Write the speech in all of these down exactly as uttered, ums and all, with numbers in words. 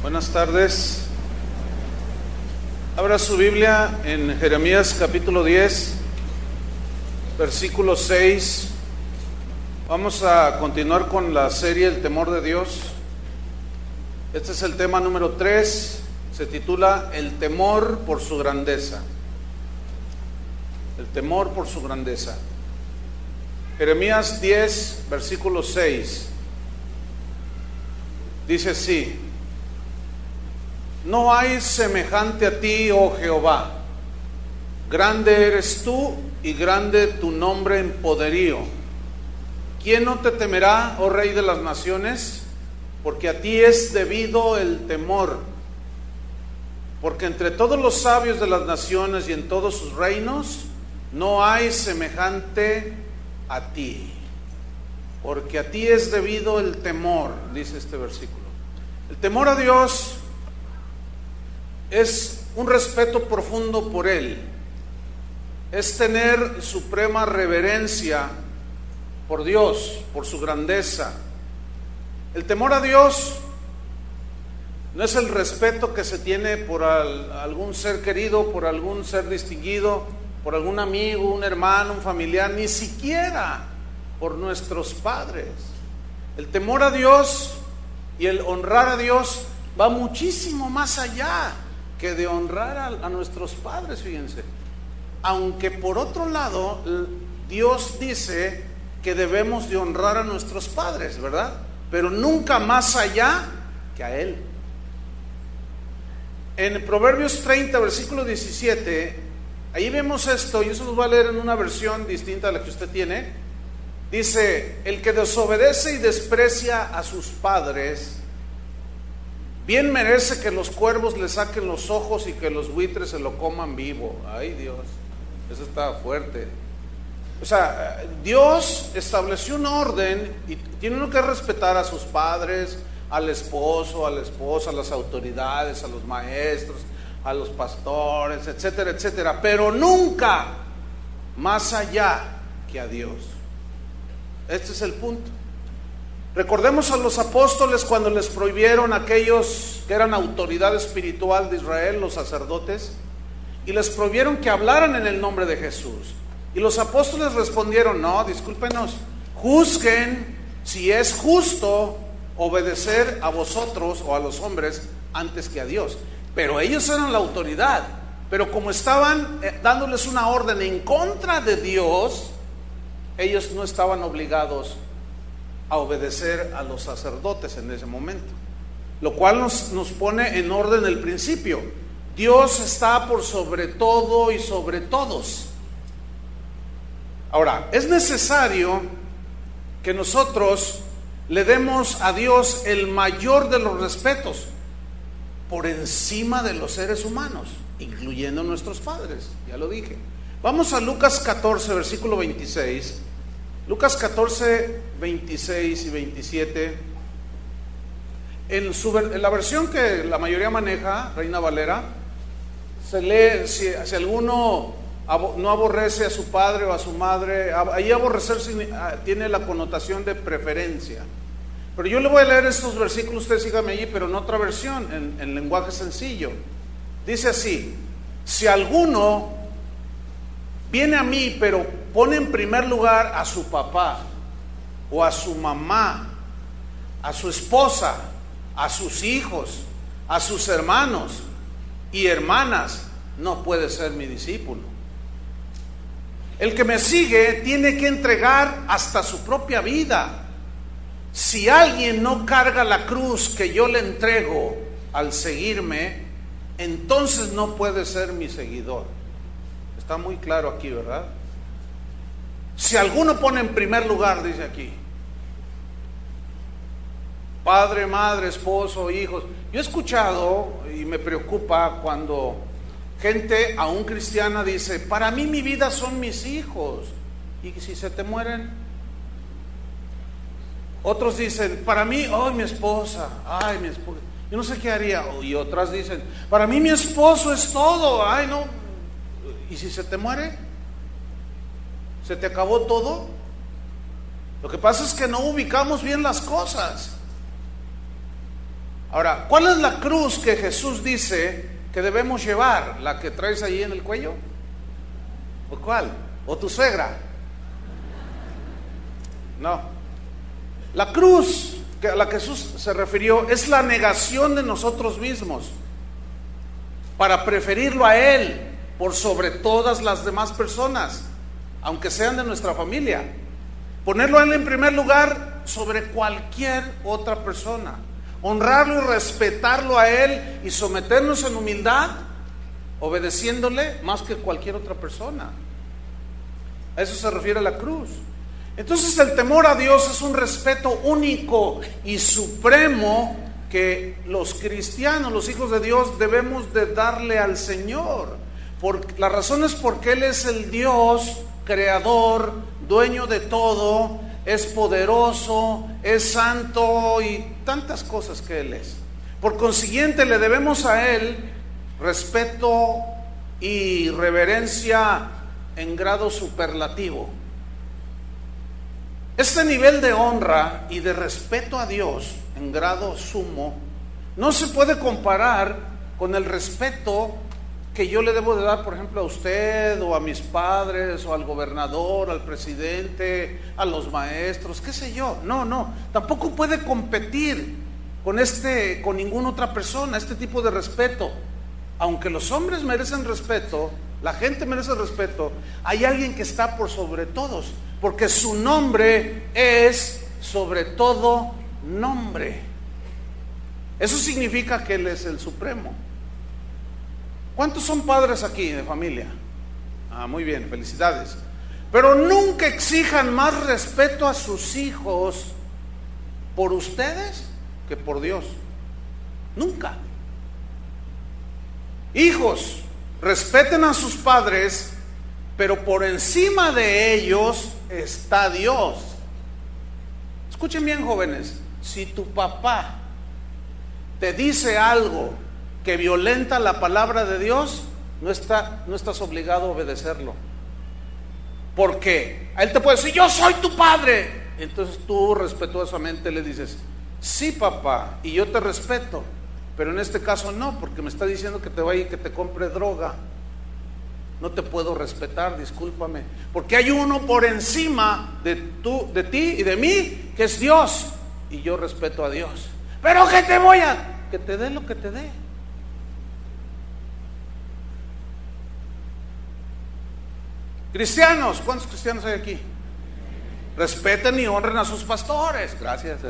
Buenas tardes. Abra su Biblia en Jeremías capítulo diez, versículo seis. Vamos a continuar con la serie El temor de Dios. Este es el tema número tres. Se titula El temor por su grandeza. El temor por su grandeza. Jeremías diez, versículo seis. Dice así: No hay semejante a ti, oh Jehová. Grande eres tú y grande tu nombre en poderío. ¿Quién no te temerá, oh Rey de las naciones? Porque a ti es debido el temor. Porque entre todos los sabios de las naciones y en todos sus reinos no hay semejante a ti. Porque a ti es debido el temor, dice este versículo. El temor a Dios es un respeto profundo por Él, es tener suprema reverencia por Dios, por su grandeza. El temor a Dios no es el respeto que se tiene por al, algún ser querido, por algún ser distinguido, por algún amigo, un hermano, un familiar, ni siquiera por nuestros padres. El temor a Dios y el honrar a Dios va muchísimo más allá que de honrar a, a nuestros padres, fíjense. Aunque por otro lado, Dios dice que debemos de honrar a nuestros padres, ¿verdad? Pero nunca más allá que a Él. En Proverbios treinta, versículo diecisiete, ahí vemos esto, y eso lo voy a leer en una versión distinta a la que usted tiene. Dice: el que desobedece y desprecia a sus padres, bien merece que los cuervos le saquen los ojos y que los buitres se lo coman vivo. Ay, Dios, eso está fuerte. O sea, Dios estableció un orden y tiene uno que respetar a sus padres, al esposo, a la esposa, a las autoridades, a los maestros, a los pastores, etcétera, etcétera, pero nunca más allá que a Dios. Este es el punto. Recordemos a los apóstoles cuando les prohibieron a aquellos que eran autoridad espiritual de Israel, los sacerdotes, y les prohibieron que hablaran en el nombre de Jesús. Y los apóstoles respondieron: no, discúlpenos, juzguen si es justo obedecer a vosotros o a los hombres antes que a Dios. Pero ellos eran la autoridad, pero como estaban dándoles una orden en contra de Dios, ellos no estaban obligados a obedecer a los sacerdotes en ese momento, lo cual nos, nos pone en orden el principio. Dios está por sobre todo y sobre todos. Ahora, es necesario que nosotros le demos a Dios el mayor de los respetos por encima de los seres humanos, incluyendo nuestros padres, ya lo dije. Vamos a Lucas catorce, versículo veintiséis. Lucas catorce, veintiséis y veintisiete. En, su, en la versión que la mayoría maneja, Reina Valera, se lee: si, si alguno abo, no aborrece a su padre o a su madre. Ahí aborrecer tiene la connotación de preferencia. Pero yo le voy a leer estos versículos, usted sígame allí, pero en otra versión, en, en lenguaje sencillo. Dice así: si alguno viene a mí, pero pone en primer lugar a su papá, o a su mamá, a su esposa, a sus hijos, a sus hermanos y hermanas, no puede ser mi discípulo. El que me sigue tiene que entregar hasta su propia vida. Si alguien no carga la cruz que yo le entrego al seguirme, entonces no puede ser mi seguidor. Está muy claro aquí, ¿verdad? Si alguno pone en primer lugar, dice aquí, padre, madre, esposo, hijos. Yo he escuchado y me preocupa cuando gente aún cristiana dice: para mí mi vida son mis hijos, y si se te mueren. Otros dicen: para mí, ay, mi esposa, ay, mi esposa, yo no sé qué haría. Y otras dicen: para mí mi esposo es todo, ay, no. ¿Y si se te muere? ¿Se te acabó todo? Lo que pasa es que no ubicamos bien las cosas. Ahora, ¿cuál es la cruz que Jesús dice que debemos llevar? ¿La que traes ahí en el cuello? ¿O cuál? ¿O tu suegra? No. La cruz a la que Jesús se refirió es la negación de nosotros mismos para preferirlo a Él por sobre todas las demás personas, aunque sean de nuestra familia. Ponerlo a Él en primer lugar sobre cualquier otra persona. Honrarlo y respetarlo a Él y someternos en humildad, obedeciéndole más que cualquier otra persona. A eso se refiere la cruz. Entonces el temor a Dios es un respeto único y supremo que los cristianos, los hijos de Dios, debemos de darle al Señor. Por, la razón es porque Él es el Dios creador, dueño de todo, es poderoso, es santo y tantas cosas que Él es. Por consiguiente, le debemos a Él respeto y reverencia en grado superlativo. Este nivel de honra y de respeto a Dios en grado sumo no se puede comparar con el respeto que yo le debo de dar, por ejemplo, a usted o a mis padres o al gobernador, al presidente, a los maestros, qué sé yo. No, no, tampoco puede competir con este, con ninguna otra persona, este tipo de respeto. Aunque los hombres merecen respeto, la gente merece respeto, hay alguien que está por sobre todos, porque su nombre es sobre todo nombre. Eso significa que Él es el supremo. ¿Cuántos son padres aquí de familia? Ah, muy bien, felicidades. Pero nunca exijan más respeto a sus hijos por ustedes que por Dios. Nunca. Hijos, respeten a sus padres, pero por encima de ellos está Dios. Escuchen bien, jóvenes, si tu papá te dice algo que violenta la palabra de Dios, no, está, no estás obligado a obedecerlo. Porque a él te puede decir, yo soy tu padre. Entonces tú respetuosamente le dices, sí, papá, y yo te respeto, pero en este caso no, porque me está diciendo que te vaya y que te compre droga. No te puedo respetar, discúlpame, porque hay uno por encima de, tú, de ti y de mí, que es Dios, y yo respeto a Dios. Pero que te voy a... que te dé lo que te dé. Cristianos, ¿cuántos cristianos hay aquí? Respeten y honren a sus pastores. Gracias.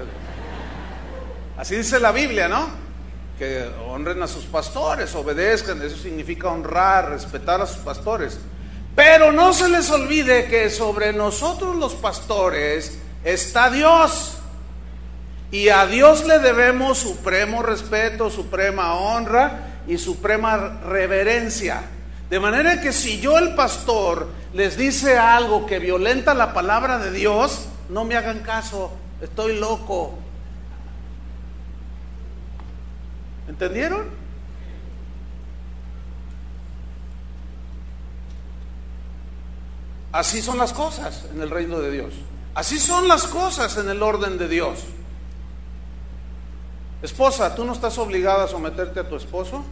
Así dice la Biblia, ¿no? Que honren a sus pastores, obedezcan. Eso significa honrar, respetar a sus pastores. Pero no se les olvide que sobre nosotros los pastores está Dios. Y a Dios le debemos supremo respeto, suprema honra y suprema reverencia. De manera que si yo, el pastor, les dice algo que violenta la palabra de Dios, no me hagan caso, estoy loco. ¿Entendieron? Así son las cosas en el reino de Dios. Así son las cosas en el orden de Dios. Esposa, ¿tú no estás obligada a someterte a tu esposo?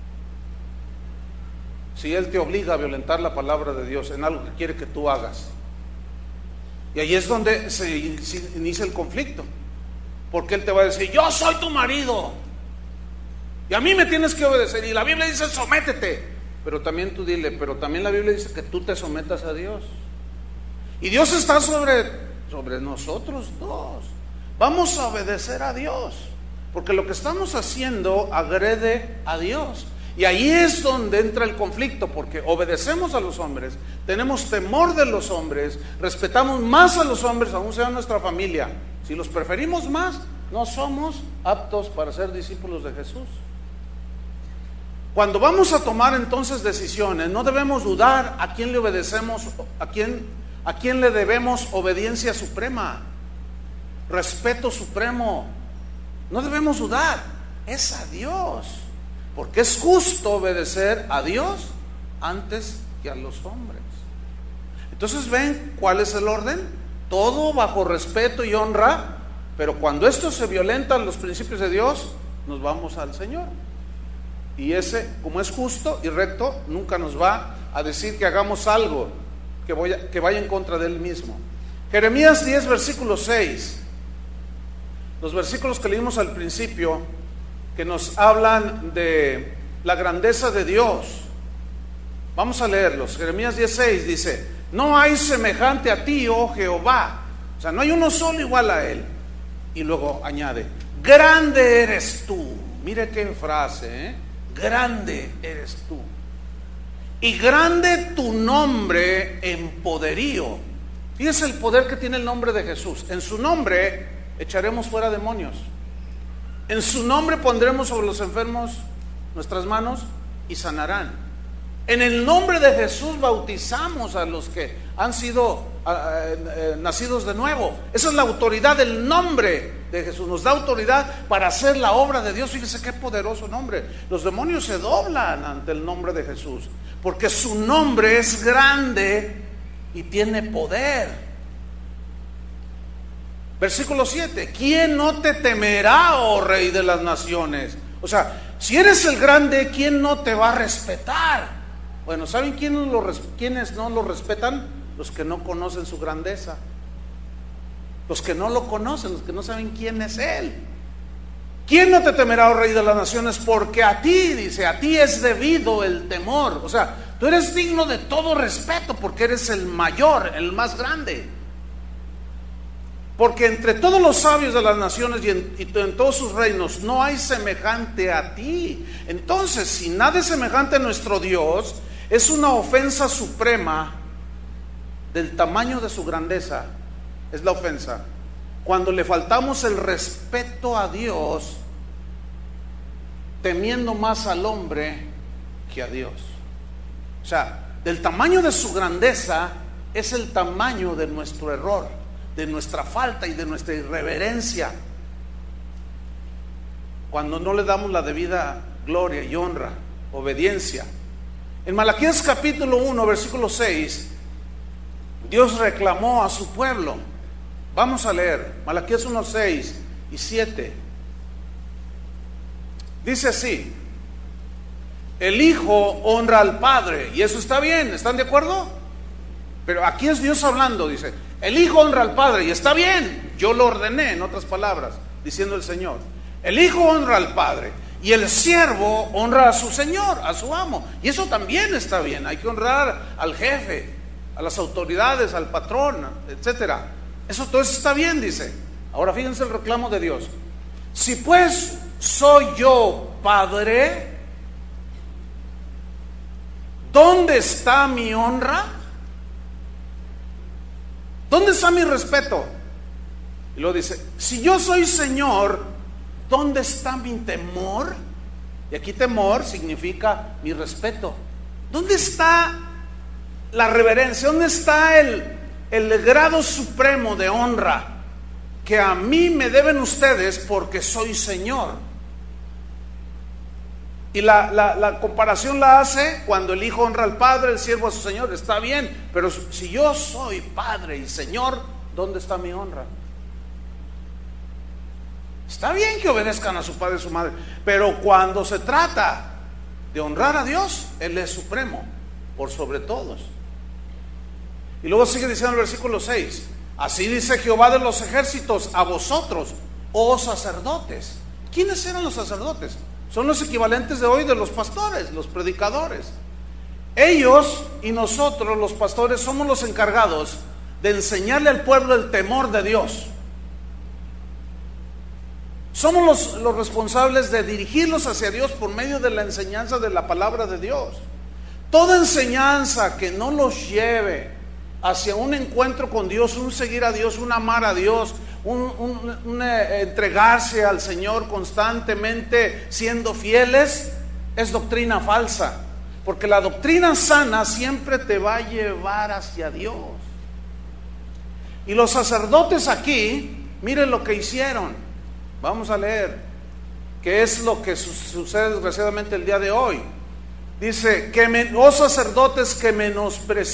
Si él te obliga a violentar la palabra de Dios en algo que quiere que tú hagas. Y ahí es donde se inicia el conflicto. Porque él te va a decir, yo soy tu marido y a mí me tienes que obedecer. Y la Biblia dice, sométete. Pero también tú dile, pero también la Biblia dice que tú te sometas a Dios. Y Dios está sobre, sobre nosotros dos. Vamos a obedecer a Dios, porque lo que estamos haciendo agrede a Dios. Y ahí es donde entra el conflicto, porque obedecemos a los hombres, tenemos temor de los hombres, respetamos más a los hombres, aún sea nuestra familia. Si los preferimos más, no somos aptos para ser discípulos de Jesús. Cuando vamos a tomar entonces decisiones, no debemos dudar a quién le obedecemos, a quién, a quién le debemos obediencia suprema, respeto supremo. No debemos dudar, es a Dios. Porque es justo obedecer a Dios antes que a los hombres. Entonces, ¿ven cuál es el orden? Todo bajo respeto y honra Pero cuando esto se violentan los principios de Dios, nos vamos al Señor. Y ese, como es justo y recto, nunca nos va a decir que hagamos algo que, voy a, que vaya en contra de Él mismo. Jeremías diez, versículo seis. Los versículos que leímos al principio, que nos hablan de la grandeza de Dios. Vamos a leerlos. Jeremías diez, seis dice: no hay semejante a ti, oh Jehová. O sea, no hay uno solo igual a Él. Y luego añade: grande eres tú. Mire qué frase, ¿eh? Grande eres tú. Y grande tu nombre en poderío. Fíjese el poder que tiene el nombre de Jesús. En su nombre echaremos fuera demonios. En su nombre pondremos sobre los enfermos nuestras manos y sanarán. En el nombre de Jesús bautizamos a los que han sido eh, eh, nacidos de nuevo. Esa es la autoridad del nombre de Jesús. Nos da autoridad para hacer la obra de Dios. Fíjese qué poderoso nombre. Los demonios se doblan ante el nombre de Jesús, porque su nombre es grande y tiene poder. Versículo siete: ¿quién no te temerá, oh Rey de las naciones? O sea, si eres el grande, ¿quién no te va a respetar? Bueno, ¿saben quiénes, lo, quiénes no lo respetan? Los que no conocen su grandeza. Los que no lo conocen, los que no saben quién es Él. ¿Quién no te temerá, oh Rey de las naciones? Porque a ti, dice, a ti es debido el temor. O sea, tú eres digno de todo respeto porque eres el mayor, el más grande. Porque entre todos los sabios de las naciones y en, y en todos sus reinos no hay semejante a ti. Entonces, si nada es semejante a nuestro Dios, es una ofensa suprema del tamaño de su grandeza. Es la ofensa cuando le faltamos el respeto a Dios, temiendo más al hombre que a Dios. O sea, del tamaño de su grandeza es el tamaño de nuestro error, de nuestra falta y de nuestra irreverencia, cuando no le damos la debida gloria y honra, obediencia. En Malaquías capítulo uno, versículo seis, Dios reclamó a su pueblo. Vamos a leer Malaquías uno, seis y siete. Dice así: el Hijo honra al Padre, y eso está bien, ¿están de acuerdo? Pero aquí es Dios hablando, dice: el Hijo honra al Padre, y está bien, yo lo ordené, en otras palabras, diciendo el Señor. El Hijo honra al Padre, y el siervo honra a su Señor, a su amo. Y eso también está bien, hay que honrar al jefe, a las autoridades, al patrón, etcétera. Eso todo eso está bien, dice. Ahora fíjense el reclamo de Dios: si pues soy yo Padre, ¿dónde está mi honra? ¿Dónde está mi respeto? Y luego dice: si yo soy Señor, ¿dónde está mi temor? Y aquí temor significa mi respeto. ¿Dónde está la reverencia? ¿Dónde está el, el grado supremo de honra que a mí me deben ustedes porque soy Señor? Y la, la, la comparación la hace cuando el Hijo honra al Padre, el siervo a su Señor. Está bien, pero si yo soy Padre y Señor, ¿dónde está mi honra? Está bien que obedezcan a su padre y su madre, pero cuando se trata de honrar a Dios, Él es supremo, por sobre todos. Y luego sigue diciendo el versículo seis: así dice Jehová de los ejércitos a vosotros, oh sacerdotes. ¿Quiénes eran los sacerdotes? Son los equivalentes de hoy de los pastores, los predicadores. Ellos y nosotros, los pastores, somos los encargados de enseñarle al pueblo el temor de Dios. Somos los, los responsables de dirigirlos hacia Dios por medio de la enseñanza de la palabra de Dios. Toda enseñanza que no los lleve hacia un encuentro con Dios, un seguir a Dios, un amar a Dios, un, un, un eh, entregarse al Señor constantemente siendo fieles, es doctrina falsa. Porque la doctrina sana siempre te va a llevar hacia Dios. Y los sacerdotes aquí, miren lo que hicieron. Vamos a leer, que es lo que su- sucede desgraciadamente el día de hoy. Dice, que me, oh sacerdotes que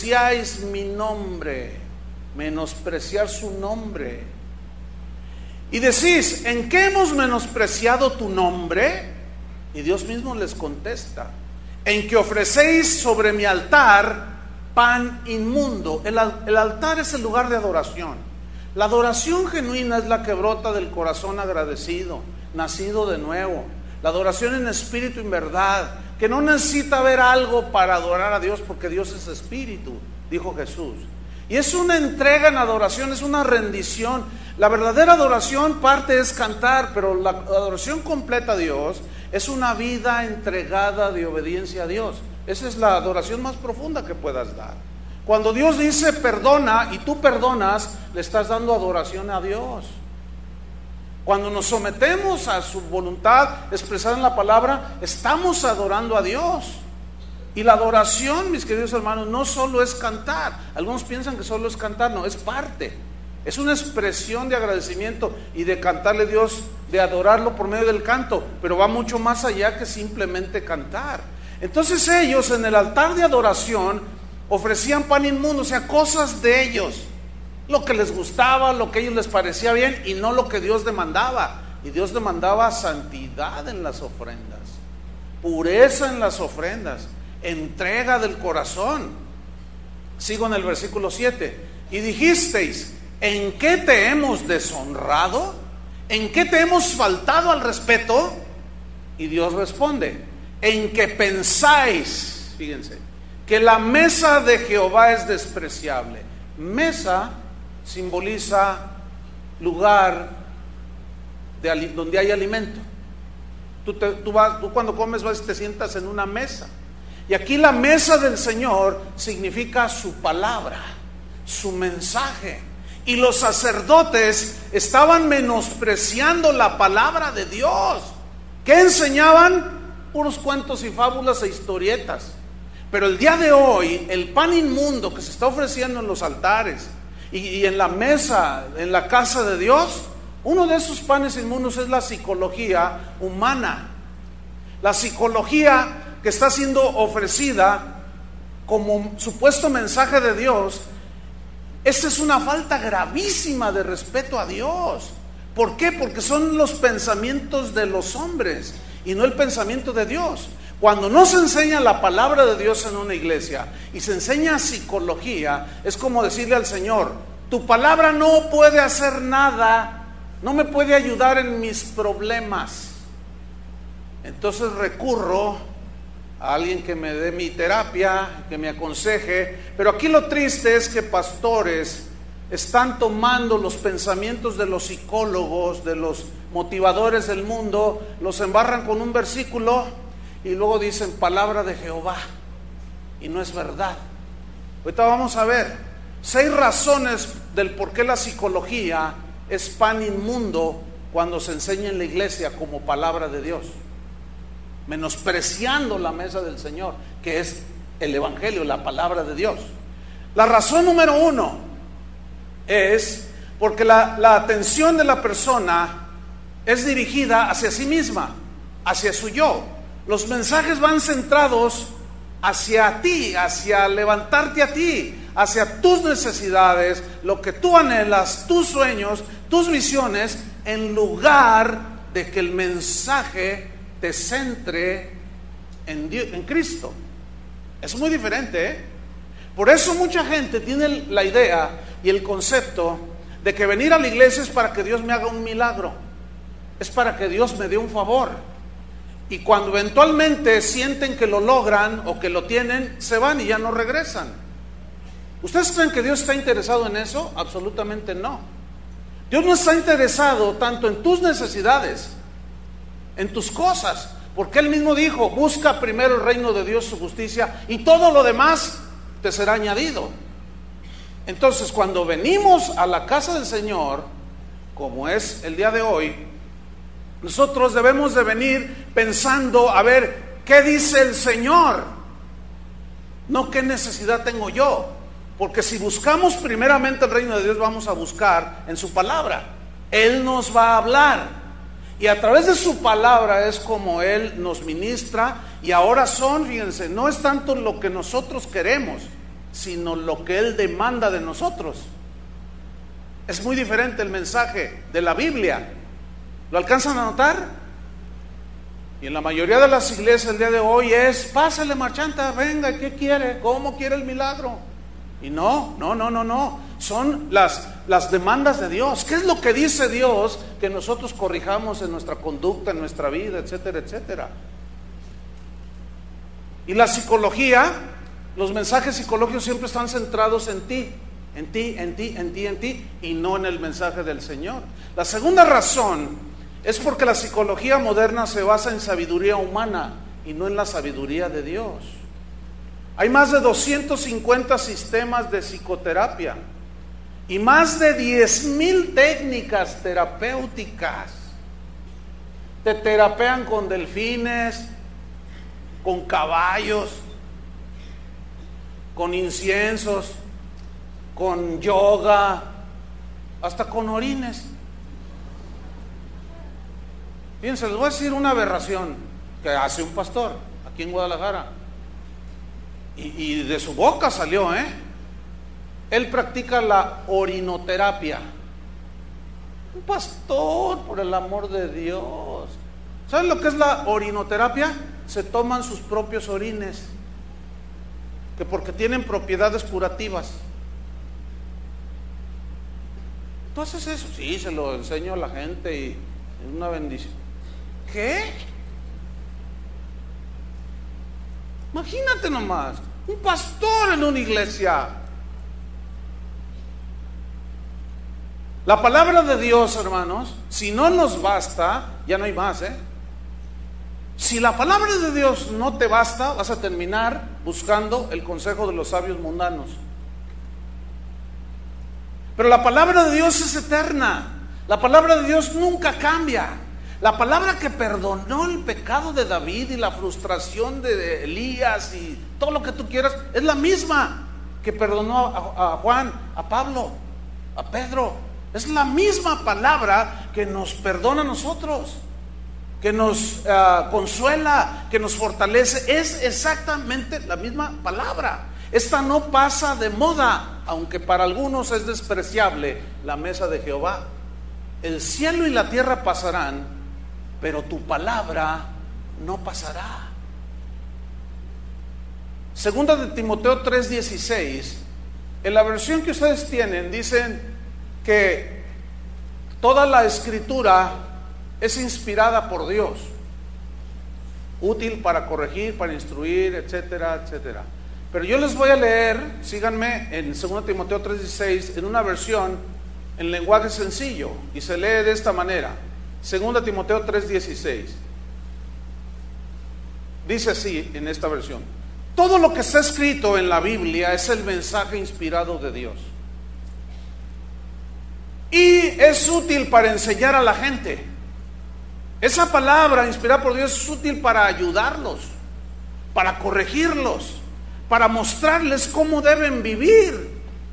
menospreciáis mi nombre, menospreciar su nombre, Y decís, ¿en qué hemos menospreciado tu nombre? Y Dios mismo les contesta, en que ofrecéis sobre mi altar pan inmundo. El, el altar es el lugar de adoración. La adoración genuina es la que brota del corazón agradecido, nacido de nuevo. La adoración en espíritu y en verdad, que no necesita ver algo para adorar a Dios, porque Dios es espíritu, dijo Jesús. Y es una entrega en adoración, es una rendición. La verdadera adoración parte es cantar, pero la adoración completa a Dios es una vida entregada de obediencia a Dios. Esa es la adoración más profunda que puedas dar. Cuando Dios dice perdona y tú perdonas, le estás dando adoración a Dios. Cuando nos sometemos a su voluntad expresada en la palabra, estamos adorando a Dios. Y la adoración, mis queridos hermanos, no solo es cantar. Algunos piensan que solo es cantar, no, es parte. Es una expresión de agradecimiento y de cantarle a Dios, de adorarlo por medio del canto, pero va mucho más allá que simplemente cantar. Entonces ellos en el altar de adoración ofrecían pan inmundo, o sea, cosas de ellos, lo que les gustaba, lo que a ellos les parecía bien y no lo que Dios demandaba. Y Dios demandaba santidad en las ofrendas, pureza en las ofrendas, entrega del corazón. Sigo en el versículo siete. Y dijisteis, ¿en qué te hemos deshonrado? ¿En qué te hemos faltado al respeto? Y Dios responde, en que pensáis, fíjense, que la mesa de Jehová es despreciable. Mesa simboliza lugar de, donde hay alimento. Tú, te, tú, vas, tú cuando comes vas y te sientas en una mesa. Y aquí la mesa del Señor significa su palabra, su mensaje. Y los sacerdotes estaban menospreciando la palabra de Dios. ¿Qué enseñaban? Puros cuentos y fábulas e historietas. Pero el día de hoy, el pan inmundo que se está ofreciendo en los altares y, y en la mesa, en la casa de Dios, uno de esos panes inmundos es la psicología humana. La psicología que está siendo ofrecida como supuesto mensaje de Dios. Esta es una falta gravísima de respeto a Dios. ¿Por qué? Porque son los pensamientos de los hombres y no el pensamiento de Dios. Cuando no se enseña la palabra de Dios en una iglesia y se enseña psicología, es como decirle al Señor, tu palabra no puede hacer nada, no me puede ayudar en mis problemas. Entonces recurro a alguien que me dé mi terapia, que me aconseje. Pero aquí lo triste es que pastores están tomando los pensamientos de los psicólogos, de los motivadores del mundo, los embarran con un versículo y luego dicen palabra de Jehová, y no es verdad. Ahorita vamos a ver seis razones del por qué la psicología es pan inmundo cuando se enseña en la iglesia como palabra de Dios, menospreciando la mesa del Señor, que es el evangelio, la palabra de Dios. La razón número uno es porque la, la atención de la persona es dirigida hacia sí misma, hacia su yo. Los mensajes van centrados hacia ti, hacia levantarte a ti, hacia tus necesidades, lo que tú anhelas, tus sueños, tus visiones, en lugar de que el mensaje te centre en Dios, en Cristo. Es muy diferente, ¿eh? Por eso mucha gente tiene la idea y el concepto de que venir a la iglesia es para que Dios me haga un milagro, es para que Dios me dé un favor. Y cuando eventualmente sienten que lo logran o que lo tienen, se van y ya no regresan. ¿Ustedes creen que Dios está interesado en eso? Absolutamente no. Dios no está interesado tanto en tus necesidades, en tus cosas, porque Él mismo dijo, busca primero el reino de Dios, su justicia, y todo lo demás te será añadido. Entonces, cuando venimos a la casa del Señor, como es el día de hoy, nosotros debemos de venir pensando, a ver, ¿qué dice el Señor? No qué necesidad tengo yo, porque si buscamos primeramente el reino de Dios, vamos a buscar en su palabra. Él nos va a hablar, y a través de su palabra es como Él nos ministra. Y ahora son, fíjense, no es tanto lo que nosotros queremos, sino lo que Él demanda de nosotros. Es muy diferente el mensaje de la Biblia. ¿Lo alcanzan a notar? Y en la mayoría de las iglesias el día de hoy es: pásale, marchanta, venga, ¿qué quiere? ¿Cómo quiere el milagro? Y no, no, no, no, no. Son las, las demandas de Dios. ¿Qué es lo que dice Dios que nosotros corrijamos en nuestra conducta, en nuestra vida, etcétera, etcétera? Y la psicología, los mensajes psicológicos siempre están centrados en ti, en ti, en ti, en ti, en ti, y no en el mensaje del Señor. La segunda razón es porque la psicología moderna se basa en sabiduría humana y no en la sabiduría de Dios. Hay más de doscientos cincuenta sistemas de psicoterapia y más de diez mil técnicas terapéuticas. Te terapean con delfines, con caballos, con inciensos, con yoga, hasta con orines. Fíjense, les voy a decir una aberración que hace un pastor aquí en Guadalajara. Y, y de su boca salió, ¿eh? Él practica la orinoterapia. Un pastor, por el amor de Dios. ¿Saben lo que es la orinoterapia? Se toman sus propios orines, que porque tienen propiedades curativas. ¿Tú haces eso? Sí, se lo enseño a la gente y es una bendición. ¿Qué? Imagínate nomás, un pastor en una iglesia. La palabra de Dios, hermanos, si no nos basta, ya no hay más, ¿eh? Si la palabra de Dios no te basta, vas a terminar buscando el consejo de los sabios mundanos. Pero la palabra de Dios es eterna. La palabra de Dios nunca cambia. La palabra que perdonó el pecado de David y la frustración de Elías y todo lo que tú quieras, es la misma que perdonó a, a Juan, a Pablo, a Pedro. Es la misma palabra que nos perdona a nosotros, que nos uh, consuela, que nos fortalece. Es exactamente la misma palabra. Esta no pasa de moda, aunque para algunos es despreciable la mesa de Jehová. El cielo y la tierra pasarán, pero tu palabra no pasará. Segunda de Timoteo tres dieciséis, en la versión que ustedes tienen, dicen que toda la escritura es inspirada por Dios, útil para corregir, para instruir, etcétera, etcétera. Pero yo les voy a leer, síganme, en Segunda Timoteo tres dieciséis, en una versión en lenguaje sencillo, y se lee de esta manera. Segunda Timoteo tres dieciséis. Dice así en esta versión: todo lo que está escrito en la Biblia es el mensaje inspirado de Dios y es útil para enseñar a la gente. Esa palabra inspirada por Dios es útil para ayudarlos, para corregirlos, para mostrarles cómo deben vivir.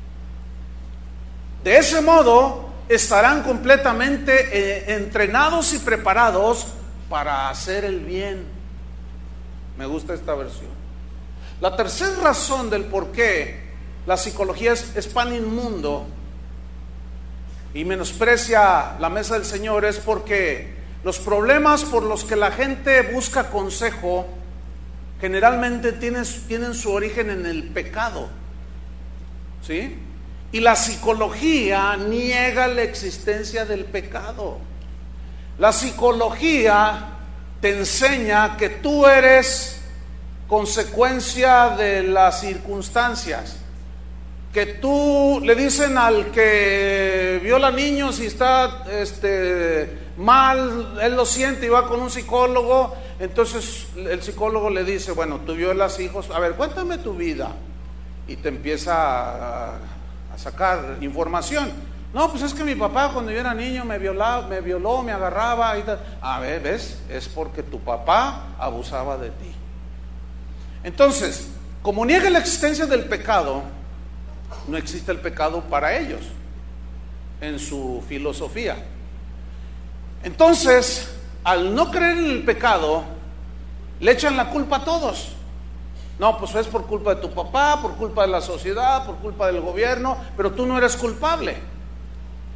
De ese modo estarán completamente eh, entrenados y preparados para hacer el bien. Me gusta esta versión. La tercera razón del por qué la psicología es, es pan inmundo y menosprecia la mesa del Señor es porque los problemas por los que la gente busca consejo generalmente tienen, tienen su origen en el pecado, ¿sí? Y la psicología niega la existencia del pecado. La psicología te enseña que tú eres consecuencia de las circunstancias, que tú le dicen al que viola niños y está este, mal, él lo siente y va con un psicólogo. Entonces el psicólogo le dice: bueno, tú violas hijos, a ver, cuéntame tu vida, y te empieza a, a sacar información. No, pues es que mi papá cuando yo era niño me violaba, me violó, me agarraba y tal. A ver, ¿ves? Es porque tu papá abusaba de ti. Entonces, como niega la existencia del pecado, no existe el pecado para ellos en su filosofía. Entonces, al no creer en el pecado, le echan la culpa a todos. No, pues es por culpa de tu papá, por culpa de la sociedad, por culpa del gobierno, pero tú no eres culpable.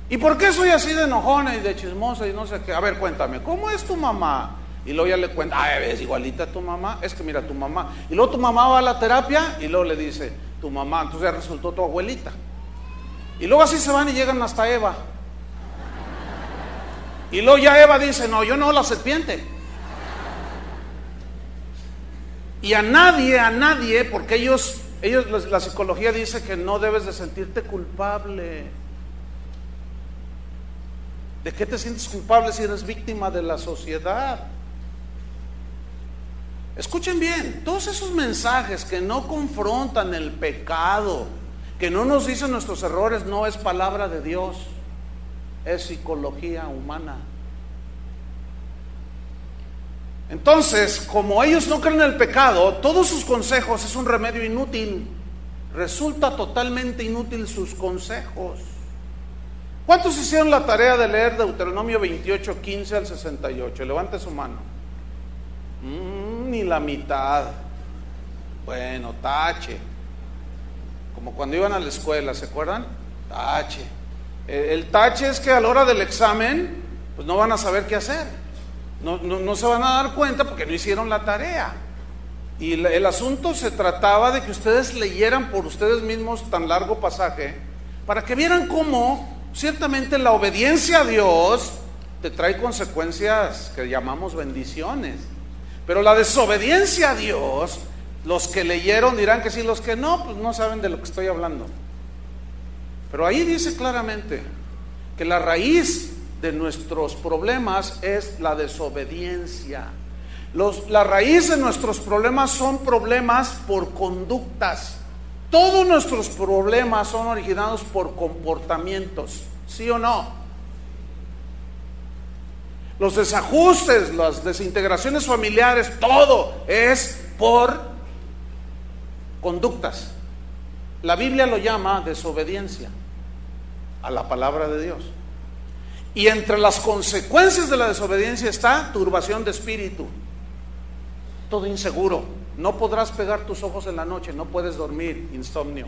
¿Y por qué soy así de enojona y de chismosa y no sé qué? A ver, cuéntame, ¿cómo es tu mamá? Y luego ya le cuenta, ay, ves, igualita a tu mamá. Es que mira, tu mamá. Y luego tu mamá va a la terapia y luego le dice, tu mamá, entonces ya resultó tu abuelita. Y luego así se van y llegan hasta Eva. Y luego ya Eva dice, no, yo no, la serpiente. Y a nadie, a nadie, porque ellos, ellos, la psicología dice que no debes de sentirte culpable. ¿De qué te sientes culpable si eres víctima de la sociedad? Escuchen bien, todos esos mensajes que no confrontan el pecado, que no nos dicen nuestros errores, no es palabra de Dios, es psicología humana. Entonces, como ellos no creen en el pecado, todos sus consejos es un remedio inútil. Resulta totalmente inútil sus consejos. ¿Cuántos hicieron la tarea de leer Deuteronomio veintiocho, quince al sesenta y ocho? Levante su mano. Mm, ni la mitad. Bueno, tache. Como cuando iban a la escuela, ¿se acuerdan? Tache. El tache es que a la hora del examen, pues no van a saber qué hacer. No, no, no se van a dar cuenta porque no hicieron la tarea. Y el, el asunto se trataba de que ustedes leyeran por ustedes mismos tan largo pasaje para que vieran cómo ciertamente la obediencia a Dios te trae consecuencias que llamamos bendiciones, pero la desobediencia a Dios, los que leyeron dirán que sí, los que no, pues no saben de lo que estoy hablando. Pero ahí dice claramente que la raíz de nuestros problemas es la desobediencia. Los, la raíz de nuestros problemas son problemas por conductas. Todos nuestros problemas son originados por comportamientos, ¿sí o no? Los desajustes, las desintegraciones familiares, todo es por conductas. La Biblia lo llama desobediencia a la palabra de Dios. Y entre las consecuencias de la desobediencia está turbación de espíritu, todo inseguro. No podrás pegar tus ojos en la noche, no puedes dormir, insomnio.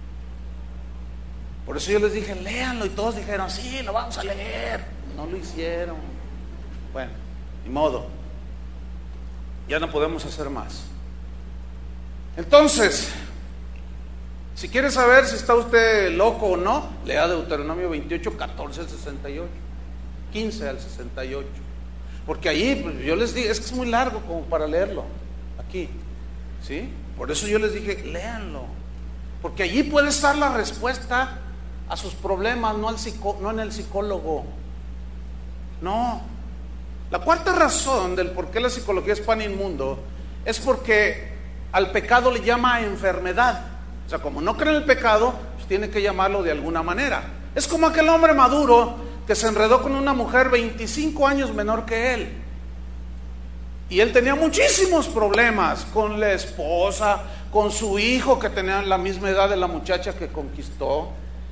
Por eso yo les dije, léanlo, y todos dijeron, sí, lo vamos a leer. No lo hicieron. Bueno, ni modo. Ya no podemos hacer más. Entonces, si quiere saber si está usted loco o no, lea Deuteronomio veintiocho, catorce al sesenta y ocho, quince al sesenta y ocho. Porque ahí, pues, yo les dije, es que es muy largo como para leerlo aquí, ¿sí? Por eso yo les dije, léanlo, porque allí puede estar la respuesta a sus problemas, no, al psico, no en el psicólogo. No. La cuarta razón del por qué la psicología es pan inmundo es porque al pecado le llama enfermedad. O sea, como no cree en el pecado, pues tiene que llamarlo de alguna manera. Es como aquel hombre maduro que se enredó con una mujer veinticinco años menor que él. Y él tenía muchísimos problemas con la esposa, con su hijo que tenía la misma edad de la muchacha que conquistó.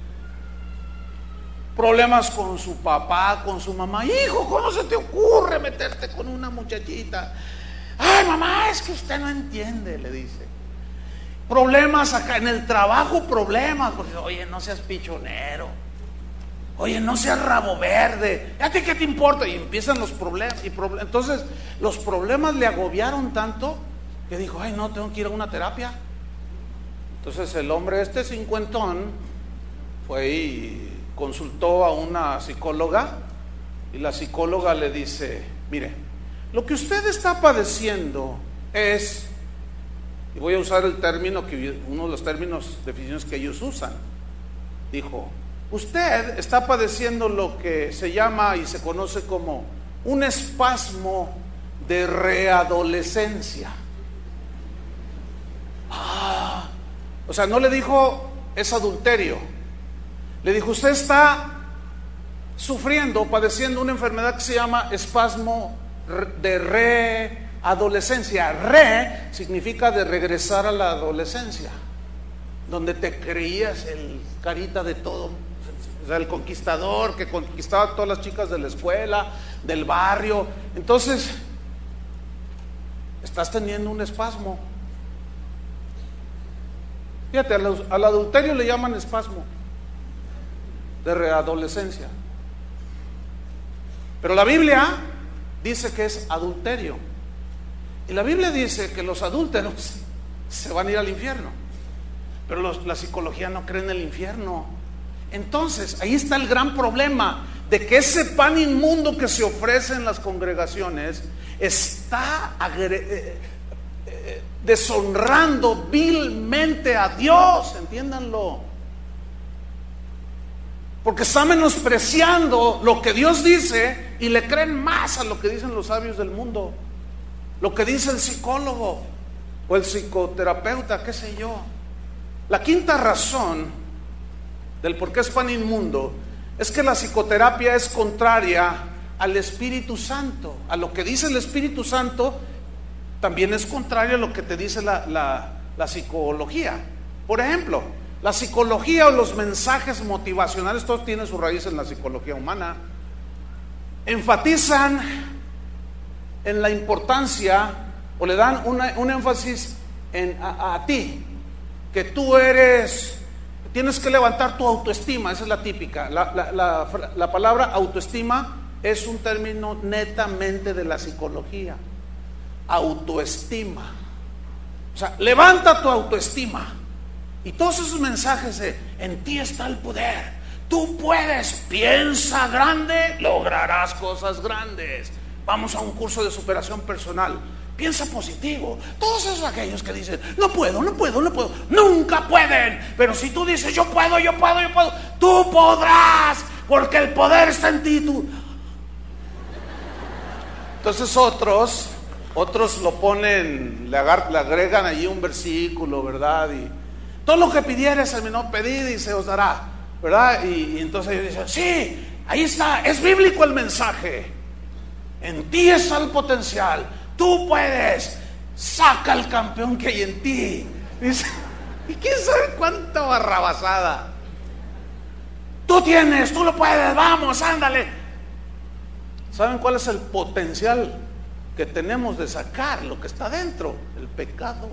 Problemas con su papá, con su mamá. Hijo, ¿cómo se te ocurre meterte con una muchachita? Ay, mamá, es que usted no entiende, le dice. Problemas acá en el trabajo, problemas, porque oye, no seas pichonero, oye, no seas rabo verde, ¿a ti qué te importa? Y empiezan los problemas, y problem- entonces los problemas le agobiaron tanto que dijo, ay, no, tengo que ir a una terapia. Entonces el hombre este cincuentón fue y consultó a una psicóloga, y la psicóloga le dice, mire, lo que usted está padeciendo es, y voy a usar el término, que uno de los términos, definiciones que ellos usan, dijo, usted está padeciendo lo que se llama y se conoce como un espasmo de readolescencia. Ah, o sea, no le dijo es adulterio, le dijo usted está sufriendo, padeciendo una enfermedad que se llama espasmo de readolescencia. Re significa de regresar a la adolescencia, donde te creías el carita de todo, o sea, el conquistador que conquistaba a todas las chicas de la escuela, del barrio. Entonces estás teniendo un espasmo. Fíjate, al, al adulterio le llaman espasmo de readolescencia. Pero la Biblia dice que es adulterio. Y la Biblia dice que los adúlteros se van a ir al infierno. Pero los, la psicología no cree en el infierno. Entonces, ahí está el gran problema de que ese pan inmundo que se ofrece en las congregaciones está agre- eh, eh, deshonrando vilmente a Dios, entiéndanlo. Porque está menospreciando lo que Dios dice y le creen más a lo que dicen los sabios del mundo, lo que dice el psicólogo o el psicoterapeuta, qué sé yo. La quinta razón del por qué es pan inmundo es que la psicoterapia es contraria al Espíritu Santo. A lo que dice el Espíritu Santo también es contrario a lo que te dice la, la, la psicología. Por ejemplo, la psicología o los mensajes motivacionales, todos tienen su raíz en la psicología humana, enfatizan en la importancia o le dan una, un énfasis en, a, a ti, que tú eres, tienes que levantar tu autoestima. Esa es la típica. La, la, la, la palabra autoestima es un término netamente de la psicología. Autoestima, o sea, levanta tu autoestima. Y todos esos mensajes de en ti está el poder, tú puedes, piensa grande, lograrás cosas grandes, vamos a un curso de superación personal, piensa positivo. Todos esos aquellos que dicen no puedo, no puedo, no puedo, nunca pueden. Pero si tú dices yo puedo, yo puedo, yo puedo, tú podrás, porque el poder está en ti. Tú. Entonces otros Otros lo ponen, le, agar, le agregan allí un versículo, ¿verdad? Y todo lo que pidieres, no pedid y se os dará, ¿verdad? Y, y entonces ellos dicen, sí, ahí está, es bíblico el mensaje. En ti está el potencial, tú puedes, saca el campeón que hay en ti. Dice, y quién sabe cuánta barrabasada. Tú tienes, tú lo puedes, vamos, ándale. ¿Saben cuál es el potencial que tenemos de sacar lo que está dentro? El pecado.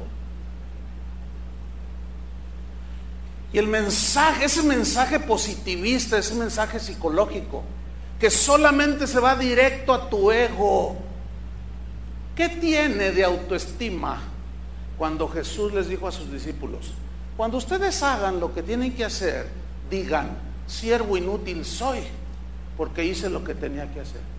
Y el mensaje, ese mensaje positivista, ese mensaje psicológico, que solamente se va directo a tu ego. ¿Qué tiene de autoestima cuando Jesús les dijo a sus discípulos: cuando ustedes hagan lo que tienen que hacer, digan, siervo inútil soy, porque hice lo que tenía que hacer?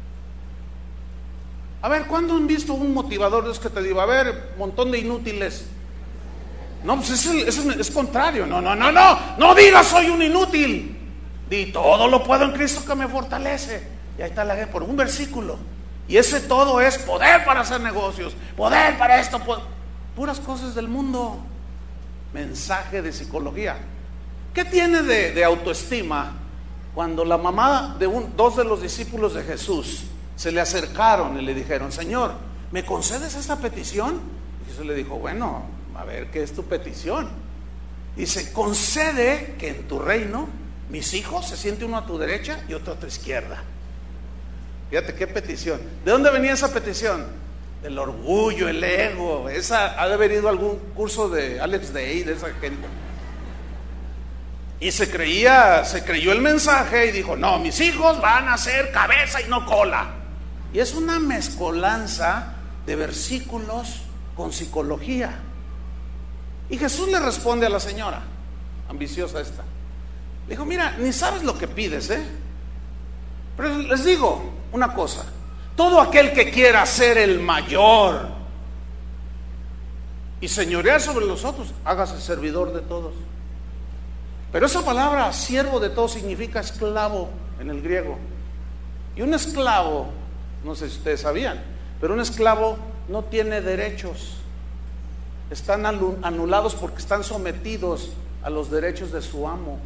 A ver, ¿cuándo han visto un motivador de esos que te diga, a ver, montón de inútiles? No, pues es, es, es contrario. No, no, no, no, no digas soy un inútil. Di todo lo puedo en Cristo que me fortalece. Y ahí está la por un versículo. Y ese todo es poder para hacer negocios, poder para esto, poder. Puras cosas del mundo. Mensaje de psicología. ¿Qué tiene de, de autoestima cuando la mamá de un, dos de los discípulos de Jesús se le acercaron y le dijeron: Señor, ¿me concedes esta petición? Y Jesús le dijo: bueno, a ver, ¿qué es tu petición? Dice: concede que en tu reino mis hijos se siente uno a tu derecha y otro a tu izquierda. Fíjate qué petición. ¿De dónde venía esa petición? Del orgullo, el ego. Esa ha de haber ido a algún curso de Alex Day, de esa gente. Y se creía, se creyó el mensaje y dijo: no, mis hijos van a ser cabeza y no cola. Y es una mezcolanza de versículos con psicología. Y Jesús le responde a la señora, ambiciosa esta. Le dijo: mira, ni sabes lo que pides, ¿eh? Pero les digo una cosa: todo aquel que quiera ser el mayor y señorear sobre los otros, hágase servidor de todos. Pero esa palabra siervo de todos significa esclavo en el griego. Y un esclavo, no sé si ustedes sabían, pero un esclavo no tiene derechos. Están anulados porque están sometidos a los derechos de su amo.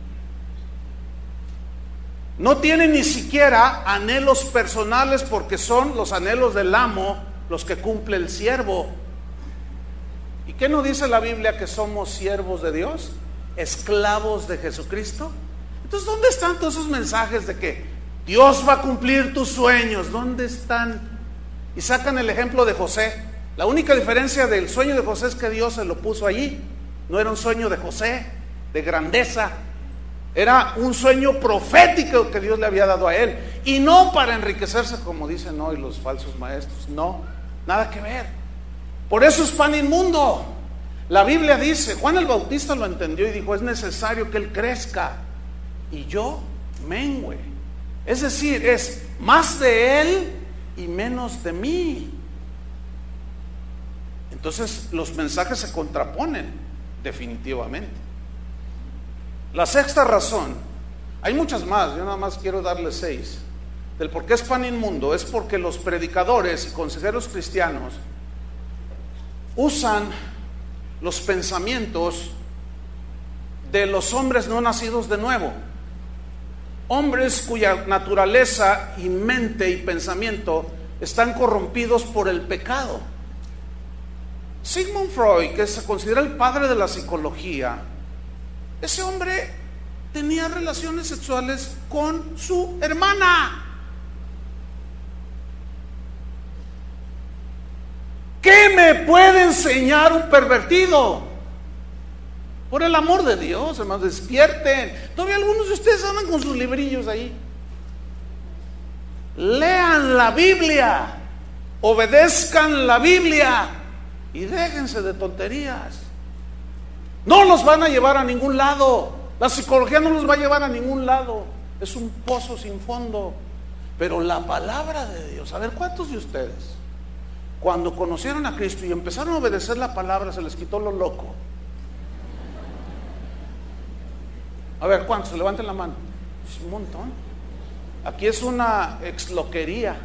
No tiene ni siquiera anhelos personales porque son los anhelos del amo los que cumple el siervo. ¿Y qué no dice la Biblia que somos siervos de Dios? Esclavos de Jesucristo. Entonces, ¿dónde están todos esos mensajes de que Dios va a cumplir tus sueños? ¿Dónde están? Y sacan el ejemplo de José. La única diferencia del sueño de José es que Dios se lo puso allí. No era un sueño de José, de grandeza. Era un sueño profético que Dios le había dado a él. Y no para enriquecerse, como dicen hoy los falsos maestros. No, nada que ver. Por eso es pan inmundo. La Biblia dice, Juan el Bautista lo entendió y dijo, es necesario que él crezca y yo mengüe. Es decir, es más de él y menos de mí. Entonces los mensajes se contraponen definitivamente. La sexta razón, hay muchas más, yo nada más quiero darle seis, del por qué es pan inmundo, es porque los predicadores y consejeros cristianos usan los pensamientos de los hombres no nacidos de nuevo, hombres cuya naturaleza y mente y pensamiento están corrompidos por el pecado. Sigmund Freud, que se considera el padre de la psicología, ese hombre tenía relaciones sexuales con su hermana. ¿Qué me puede enseñar un pervertido? Por el amor de Dios, hermanos, despierten. Todavía algunos de ustedes andan con sus librillos ahí. Lean la Biblia, obedezcan la Biblia y déjense de tonterías. No los van a llevar a ningún lado. La psicología no los va a llevar a ningún lado. Es un pozo sin fondo. Pero la palabra de Dios, a ver, ¿cuántos de ustedes, cuando conocieron a Cristo y empezaron a obedecer la palabra, se les quitó lo loco? A ver, ¿cuántos? Levanten la mano. Es un montón. Aquí es una exloquería.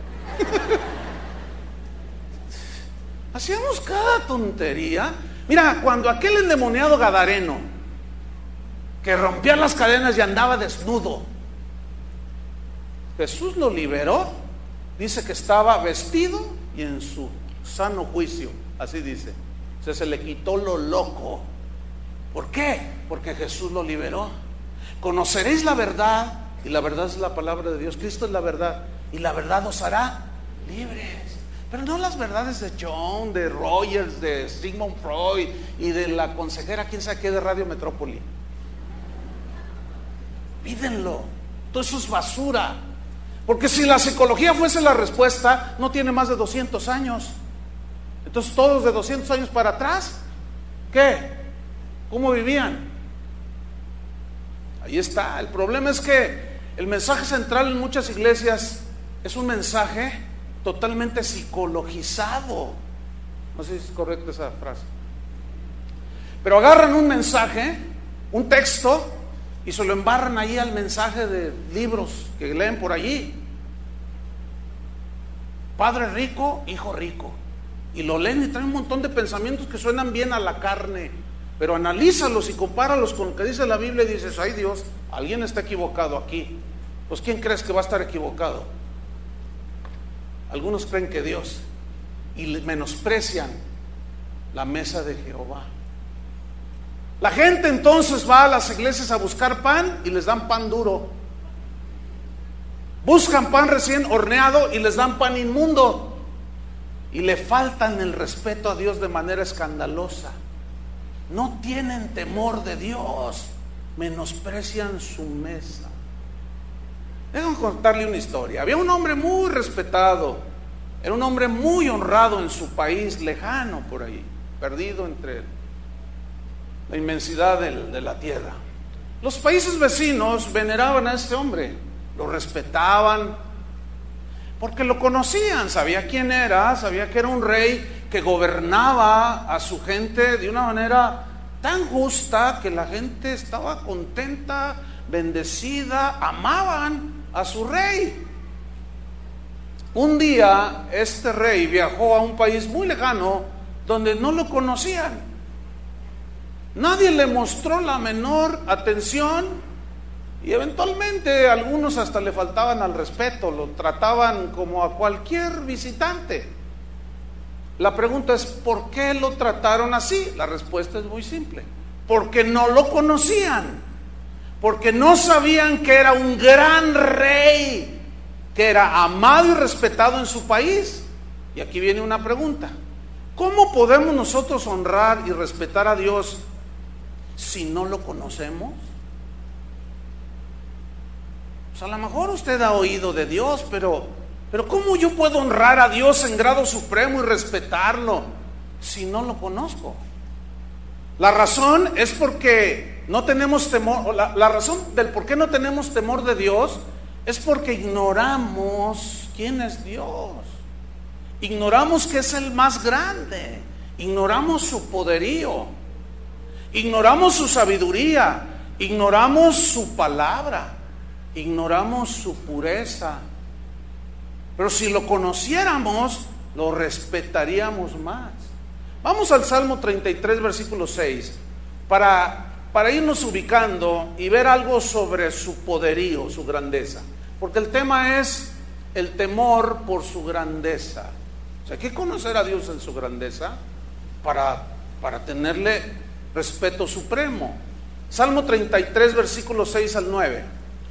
Hacíamos cada tontería. Mira, cuando aquel endemoniado gadareno que rompía las cadenas y andaba desnudo, Jesús lo liberó. Dice que estaba vestido y en su sano juicio, así dice. O sea, se le quitó lo loco. ¿Por qué? Porque Jesús lo liberó. Conoceréis la verdad y la verdad es la palabra de Dios. Cristo es la verdad y la verdad os hará libres. Pero no las verdades de John, de Rogers, de Sigmund Freud y de la consejera, quién sabe qué, de Radio Metrópoli. Pídenlo. Todo eso es basura. Porque si la psicología fuese la respuesta, no tiene más de doscientos años. Entonces todos de doscientos años para atrás, ¿qué? ¿Cómo vivían? Ahí está. El problema es que el mensaje central en muchas iglesias es un mensaje totalmente psicologizado. No sé si es correcta esa frase. Pero agarran un mensaje, un texto, y se lo embarran ahí al mensaje de libros que leen por allí. Padre rico, hijo rico. Y lo leen y traen un montón de pensamientos que suenan bien a la carne. Pero analízalos y compáralos con lo que dice la Biblia y dices, ay Dios, alguien está equivocado aquí. Pues ¿quién crees que va a estar equivocado? Algunos creen que Dios, y menosprecian la mesa de Jehová. La gente entonces va a las iglesias a buscar pan y les dan pan duro. Buscan pan recién horneado y les dan pan inmundo. Y le faltan el respeto a Dios de manera escandalosa. No tienen temor de Dios, menosprecian su mesa. Déjenme contarle una historia. Había un hombre muy respetado, era un hombre muy honrado en su país, lejano por ahí, perdido entre la inmensidad de, de la tierra. Los países vecinos veneraban a este hombre, lo respetaban, porque lo conocían, sabía quién era, sabía que era un rey que gobernaba a su gente de una manera tan justa que la gente estaba contenta, bendecida, amaban a su rey. Un día este rey viajó a un país muy lejano donde no lo conocían. Nadie le mostró la menor atención y eventualmente algunos hasta le faltaban al respeto, lo trataban como a cualquier visitante. La pregunta es, ¿por qué lo trataron así? La respuesta es muy simple: porque no lo conocían, porque no sabían que era un gran rey, que era amado y respetado en su país. Y aquí viene una pregunta: ¿cómo podemos nosotros honrar y respetar a Dios si no lo conocemos? Pues a lo mejor usted ha oído de Dios, pero, pero ¿cómo yo puedo honrar a Dios en grado supremo y respetarlo si no lo conozco? La razón es porque no tenemos temor, la, la razón del por qué no tenemos temor de Dios es porque ignoramos quién es Dios. Ignoramos que es el más grande, ignoramos su poderío, ignoramos su sabiduría, ignoramos su palabra, ignoramos su pureza. Pero si lo conociéramos, lo respetaríamos más. Vamos al Salmo treinta y tres, versículo seis, para, para irnos ubicando y ver algo sobre su poderío, su grandeza. Porque el tema es el temor por su grandeza. O sea, hay que conocer a Dios en su grandeza para, para tenerle respeto supremo. Salmo treinta y tres, versículos seis al nueve.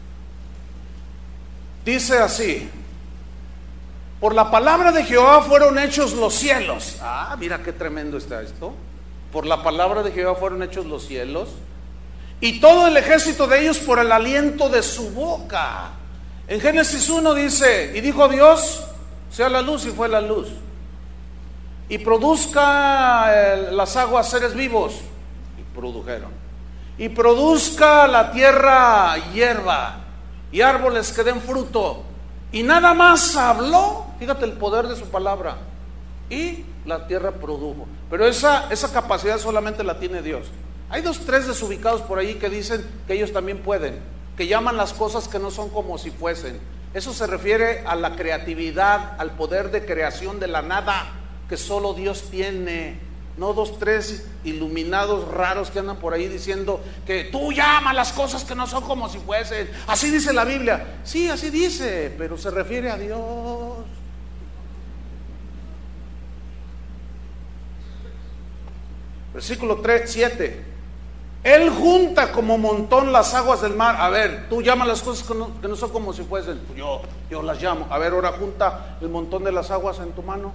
Dice así: por la palabra de Jehová fueron hechos los cielos. Ah, mira qué tremendo está esto. Por la palabra de Jehová fueron hechos los cielos, y todo el ejército de ellos por el aliento de su boca. En Génesis uno dice: y dijo Dios, sea la luz, y fue la luz. Y produzca eh, las aguas seres vivos, y produjeron. Y produzca la tierra hierba, y árboles que den fruto. Y nada más habló, fíjate el poder de su palabra, y la tierra produjo. Pero esa, esa capacidad solamente la tiene Dios. Hay dos, tres desubicados por ahí que dicen que ellos también pueden, que llaman las cosas que no son como si fuesen. Eso se refiere a la creatividad, al poder de creación de la nada que solo Dios tiene. No dos, tres iluminados raros que andan por ahí diciendo que tú llamas las cosas que no son como si fuesen. Así dice la Biblia. Sí, así dice, pero se refiere a Dios. Versículo tres, siete. Él junta como montón las aguas del mar. A ver, tú llamas las cosas que no, que no son como si fuesen. Yo, yo las llamo. A ver, ahora junta el montón de las aguas en tu mano.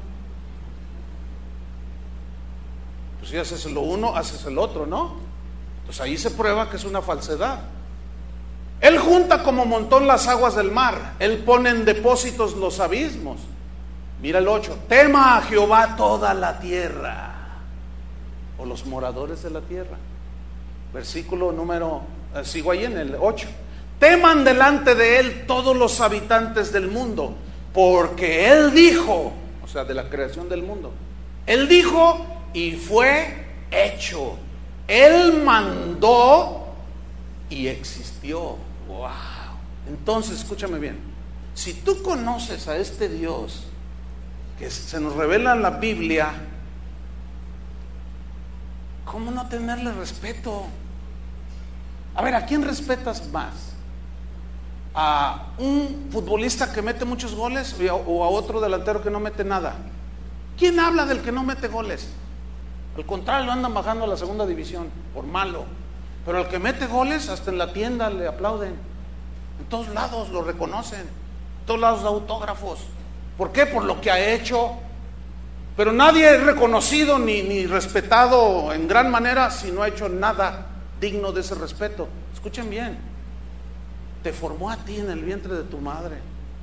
Pues si haces lo uno, haces el otro, ¿no? Entonces ahí se prueba que es una falsedad. Él junta como montón las aguas del mar. Él pone en depósitos los abismos. Mira el ocho. Tema a Jehová toda la tierra, o los moradores de la tierra. Versículo número, eh, sigo ahí en el ocho. Teman delante de él todos los habitantes del mundo, porque él dijo, o sea, de la creación del mundo, él dijo y fue hecho. Él mandó y existió. Wow. Entonces, escúchame bien. Si tú conoces a este Dios que se nos revela en la Biblia, ¿cómo no tenerle respeto? A ver, ¿a quién respetas más? ¿A un futbolista que mete muchos goles o a otro delantero que no mete nada? ¿Quién habla del que no mete goles? Al contrario, lo andan bajando a la segunda división por malo. Pero al que mete goles, hasta en la tienda le aplauden. En todos lados lo reconocen. En todos lados da autógrafos. ¿Por qué? Por lo que ha hecho. Pero nadie es reconocido ni, ni respetado en gran manera si no ha hecho nada digno de ese respeto. Escuchen bien. Te formó a ti en el vientre de tu madre.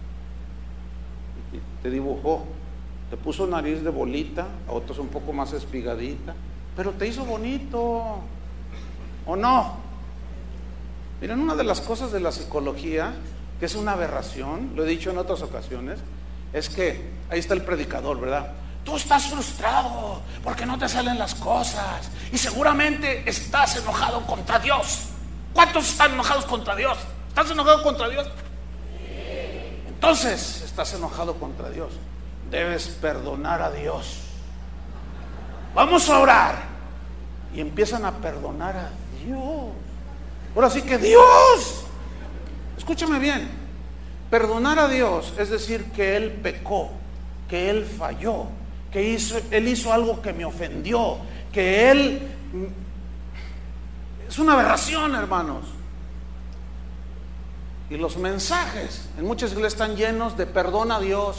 Te dibujó. Te puso nariz de bolita, a otros un poco más espigadita, pero te hizo bonito, ¿o no? Miren, una de las cosas de la psicología, que es una aberración, lo he dicho en otras ocasiones, es que, ahí está el predicador, ¿verdad? Tú estás frustrado porque no te salen las cosas y seguramente estás enojado contra Dios. ¿Cuántos están enojados contra Dios? ¿Estás enojado contra Dios? Entonces, estás enojado contra Dios. Debes perdonar a Dios. Vamos a orar. Y empiezan a perdonar a Dios. Ahora sí que Dios, escúchame bien, perdonar a Dios es decir que Él pecó, que Él falló, que hizo, Él hizo algo que me ofendió, que Él... Es una aberración, hermanos. Y los mensajes en muchas iglesias están llenos de perdón a Dios.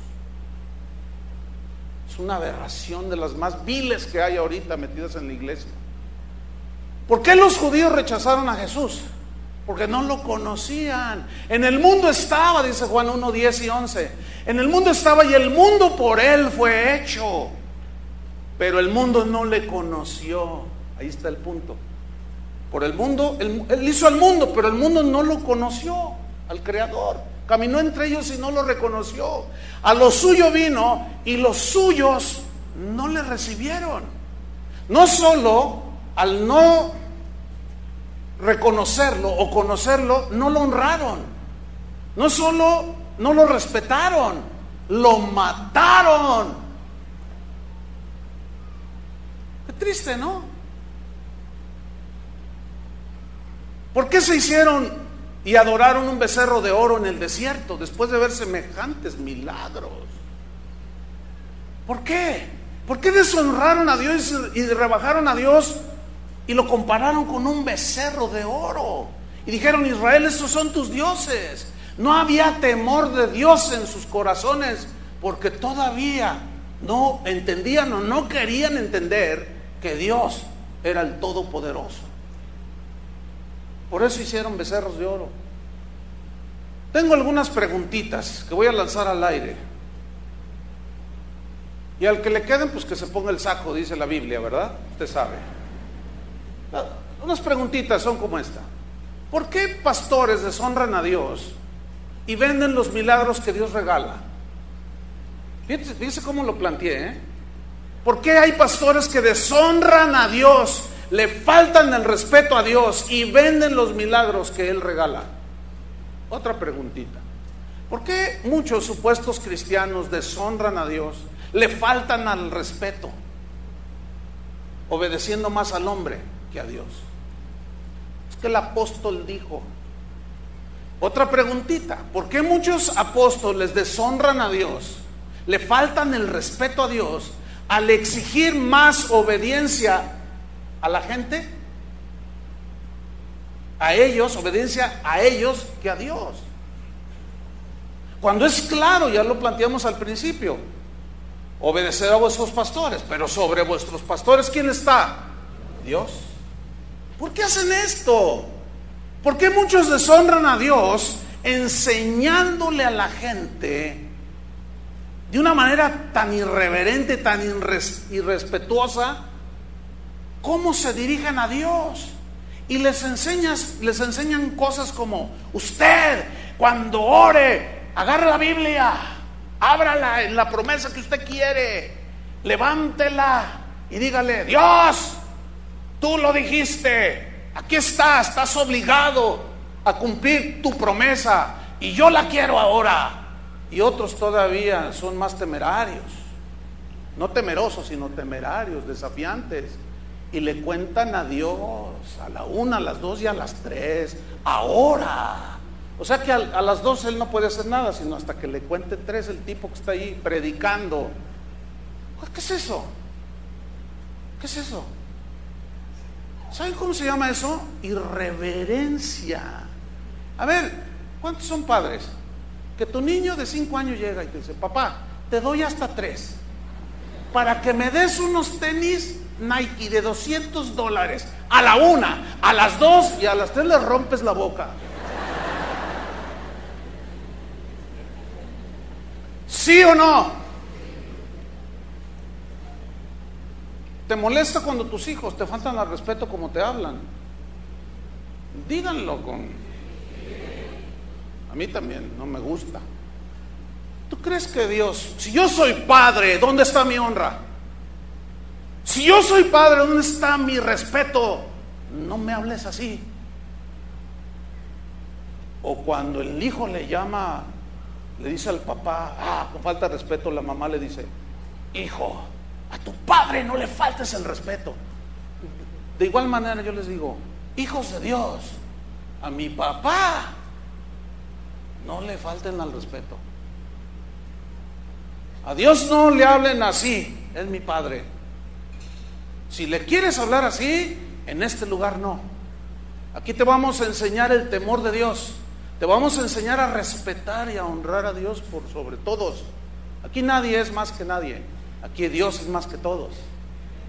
Es una aberración de las más viles que hay ahorita metidas en la iglesia. ¿Por qué los judíos rechazaron a Jesús? porque no lo conocían. En el mundo estaba, dice Juan uno, diez y once. En el mundo estaba y el mundo por él fue hecho, pero el mundo no le conoció. Ahí está el punto. Por el mundo, él, él hizo al mundo, pero el mundo no lo conoció, al Creador. Caminó entre ellos y no lo reconoció. A lo suyo vino y los suyos no le recibieron. No solo al no reconocerlo o conocerlo, no lo honraron. No solo no lo respetaron, lo mataron. Qué triste, ¿no? ¿Por qué se hicieron y adoraron un becerro de oro en el desierto después de ver semejantes milagros? ¿Por qué? ¿Por qué deshonraron a Dios y rebajaron a Dios y lo compararon con un becerro de oro? Y dijeron: Israel, estos son tus dioses. No había temor de Dios en sus corazones, porque todavía no entendían o no querían entender que Dios era el Todopoderoso. Por eso hicieron becerros de oro. Tengo algunas preguntitas que voy a lanzar al aire. Y al que le queden, pues que se ponga el saco, dice la Biblia, ¿verdad? Usted sabe. Unas preguntitas son como esta. ¿Por qué pastores deshonran a Dios y venden los milagros que Dios regala? Fíjese, fíjese cómo lo planteé, ¿eh? ¿Por qué hay pastores que deshonran a Dios, le faltan el respeto a Dios y venden los milagros que Él regala? Otra preguntita. ¿Por qué muchos supuestos cristianos deshonran a Dios, le faltan al respeto, obedeciendo más al hombre que a Dios? Es que el apóstol dijo. Otra preguntita. ¿Por qué muchos apóstoles deshonran a Dios, le faltan el respeto a Dios al exigir más obediencia a la gente, a ellos, obediencia a ellos que a Dios? Cuando es claro, ya lo planteamos al principio, obedecer a vuestros pastores, pero sobre vuestros pastores, ¿quién está? Dios. ¿Por qué hacen esto? ¿Por qué muchos deshonran a Dios enseñándole a la gente de una manera tan irreverente, tan irres- irrespetuosa, cómo se dirigen a Dios? Y les enseñas, les enseñan cosas como: usted, cuando ore, agarre la Biblia, ábrala en la promesa que usted quiere, levántela y dígale: Dios, tú lo dijiste, aquí está, estás obligado a cumplir tu promesa y yo la quiero ahora. Y otros todavía son más temerarios, no temerosos, sino temerarios, desafiantes, y le cuentan a Dios a la una, a las dos y a las tres, ahora. O sea que a, a las dos él no puede hacer nada, sino hasta que le cuente tres el tipo que está ahí predicando. ¿Qué es eso? ¿Qué es eso? ¿Saben cómo se llama eso? Irreverencia. A ver, ¿cuántos son padres? Que tu niño de cinco años llega y te dice: papá, te doy hasta tres para que me des unos tenis Nike de doscientos dólares a la una, a las dos y a las tres le rompes la boca. ¿Sí o no? ¿Te molesta cuando tus hijos te faltan al respeto como te hablan? Díganlo con... A mí también no me gusta. ¿Tú crees que Dios, si yo soy padre, ¿dónde está mi honra? Si yo soy padre, ¿dónde está mi respeto? No me hables así. O cuando el hijo le llama, le dice al papá, ah, con falta de respeto, la mamá le dice: hijo, a tu padre no le faltes el respeto. De igual manera yo les digo: hijos de Dios, a mi papá no le falten al respeto. A Dios no le hablen así, es mi padre. Si le quieres hablar así, en este lugar no. Aquí te vamos a enseñar el temor de Dios. Te vamos a enseñar a respetar y a honrar a Dios por sobre todos. Aquí nadie es más que nadie. Aquí Dios es más que todos.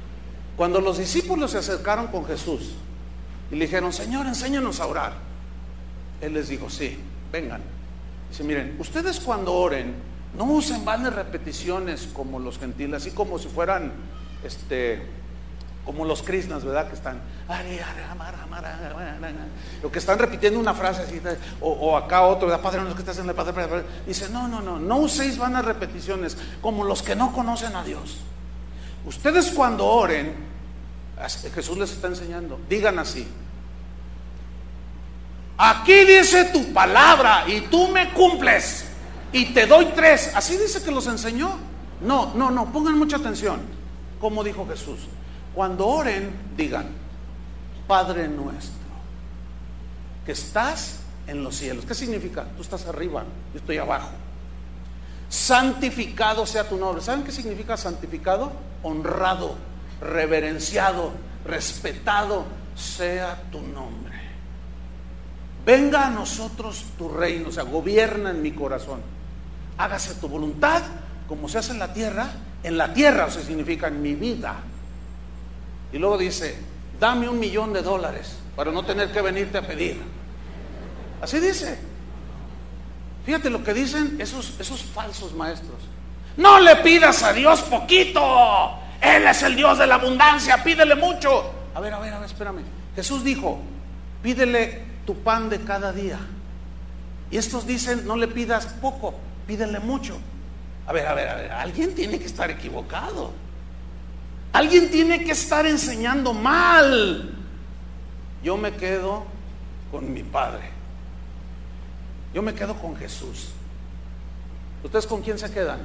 Cuando los discípulos se acercaron con Jesús y le dijeron: Señor, enséñanos a orar, Él les dijo, sí, vengan. Dice, miren, ustedes cuando oren, no usen vanas repeticiones como los gentiles, así como si fueran, este, como los krishnas, ¿verdad? Que están, lo que están repitiendo una frase así, o, o acá otro, ¿verdad? Padre nuestro que estás en el Padre, Padre, Padre. Dice, no, no, no, no uséis vanas repeticiones como los que no conocen a Dios. Ustedes cuando oren, Jesús les está enseñando, digan así: aquí dice tu palabra y tú me cumples y te doy tres. Así dice que los enseñó. No, no, no, pongan mucha atención. Como dijo Jesús, cuando oren, digan: Padre nuestro que estás en los cielos. ¿Qué significa? Tú estás arriba, yo estoy abajo. Santificado sea tu nombre. ¿Saben qué significa santificado? Honrado, reverenciado, respetado sea tu nombre. Venga a nosotros tu reino, o sea, gobierna en mi corazón. Hágase tu voluntad, como se hace en la tierra, en la tierra, o sea, significa en mi vida. Y luego dice, dame un millón de dólares para no tener que venirte a pedir. Así dice. Fíjate lo que dicen esos, esos falsos maestros. No le pidas a Dios poquito, Él es el Dios de la abundancia, pídele mucho. A ver, a ver, a ver, espérame. Jesús dijo, pídele tu pan de cada día. Y estos dicen, no le pidas poco, pídele mucho. A ver, a ver, a ver, alguien tiene que estar equivocado. Alguien tiene que estar enseñando mal. Yo me quedo con mi Padre. Yo me quedo con Jesús. ¿Ustedes con quién se quedan?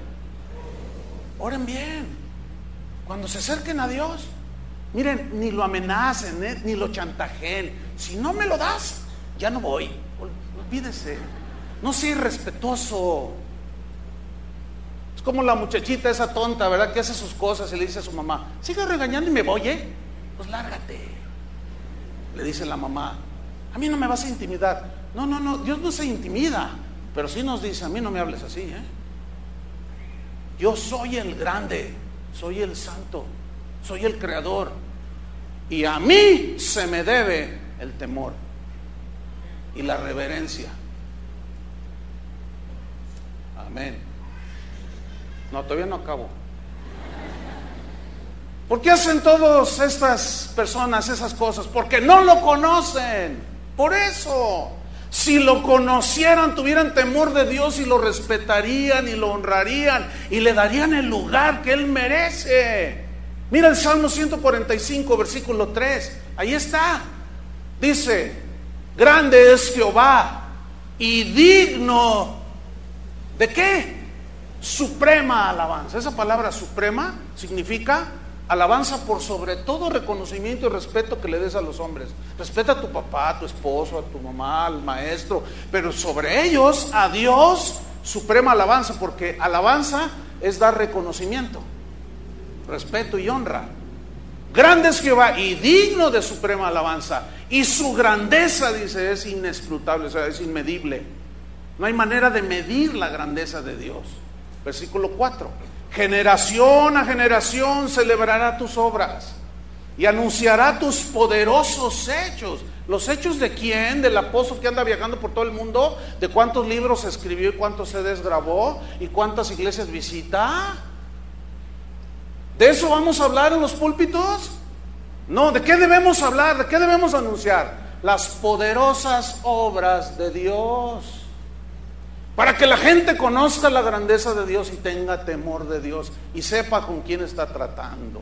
Oren bien. Cuando se acerquen a Dios, miren, ni lo amenacen, ¿eh? Ni lo chantajeen. Si no me lo das, ya no voy. Olvídese. No sea irrespetuoso. Es como la muchachita esa tonta, ¿verdad? Que hace sus cosas y le dice a su mamá, sigue regañando y me voy, ¿eh? Pues lárgate. Le dice la mamá, a mí no me vas a intimidar. No, no, no, Dios no se intimida, pero sí nos dice, a mí no me hables así, ¿eh? Yo soy el grande, soy el santo, soy el creador, y a mí se me debe el temor y la reverencia. Amén. No, todavía no acabo. ¿Por qué hacen todas estas personas esas cosas? Porque no lo conocen. Por eso, si lo conocieran, tuvieran temor de Dios y lo respetarían y lo honrarían y le darían el lugar que Él merece. Mira el Salmo ciento cuarenta y cinco, versículo tres. Ahí está. Dice, grande es Jehová y digno ¿de qué? Suprema alabanza. Esa palabra suprema significa alabanza por sobre todo reconocimiento y respeto que le des a los hombres. Respeta a tu papá, a tu esposo, a tu mamá, al maestro, pero sobre ellos, a Dios, suprema alabanza, porque alabanza es dar reconocimiento, respeto y honra. Grande es Jehová y digno de suprema alabanza, y su grandeza, dice, es inescrutable, o sea, es inmedible. No hay manera de medir la grandeza de Dios. Versículo cuatro. Generación a generación celebrará tus obras y anunciará tus poderosos hechos. ¿Los hechos de quién? Del apóstol que anda viajando por todo el mundo, de cuántos libros escribió y cuántos C Ds grabó y cuántas iglesias visita. ¿De eso vamos a hablar en los púlpitos? No, ¿de qué debemos hablar? ¿De qué debemos anunciar? Las poderosas obras de Dios. Para que la gente conozca la grandeza de Dios y tenga temor de Dios y sepa con quién está tratando.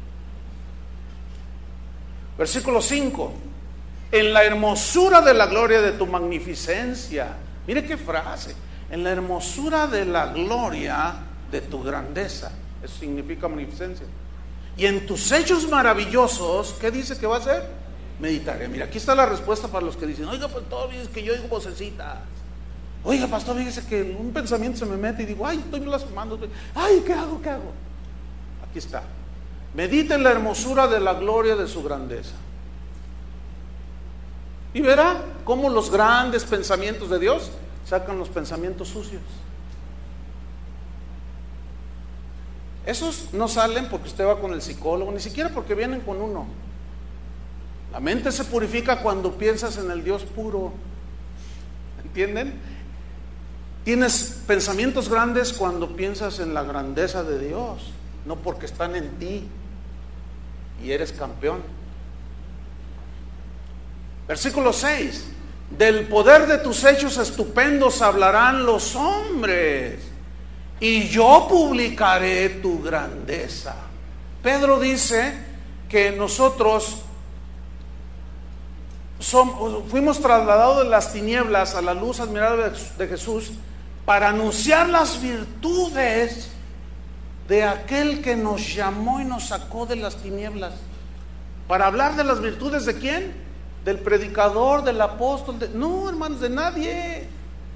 Versículo cinco. En la hermosura de la gloria de tu magnificencia. Mire qué frase. En la hermosura de la gloria de tu grandeza. Eso significa magnificencia. Y en tus hechos maravillosos, ¿qué dice que va a hacer? Meditaré. Mira, aquí está la respuesta para los que dicen, oiga, pues todavía es que yo digo vocecitas. Oiga, pastor, fíjese que un pensamiento se me mete y digo, ay, estoy blasfemando, estoy... ay, ¿qué hago? ¿Qué hago? Aquí está. Medita en la hermosura de la gloria de su grandeza. Y verá cómo los grandes pensamientos de Dios sacan los pensamientos sucios. Esos no salen porque usted va con el psicólogo, ni siquiera porque vienen con uno. La mente se purifica cuando piensas en el Dios puro. ¿Entienden? Tienes pensamientos grandes cuando piensas en la grandeza de Dios, no porque están en ti y eres campeón. Versículo seis: del poder de tus hechos estupendos hablarán los hombres, y yo publicaré tu grandeza. Pedro dice que nosotros somos, fuimos trasladados de las tinieblas a la luz admirable de Jesús para anunciar las virtudes de aquel que nos llamó y nos sacó de las tinieblas. Para hablar de las virtudes ¿de quién? Del predicador, del apóstol, de, no, hermanos, de nadie.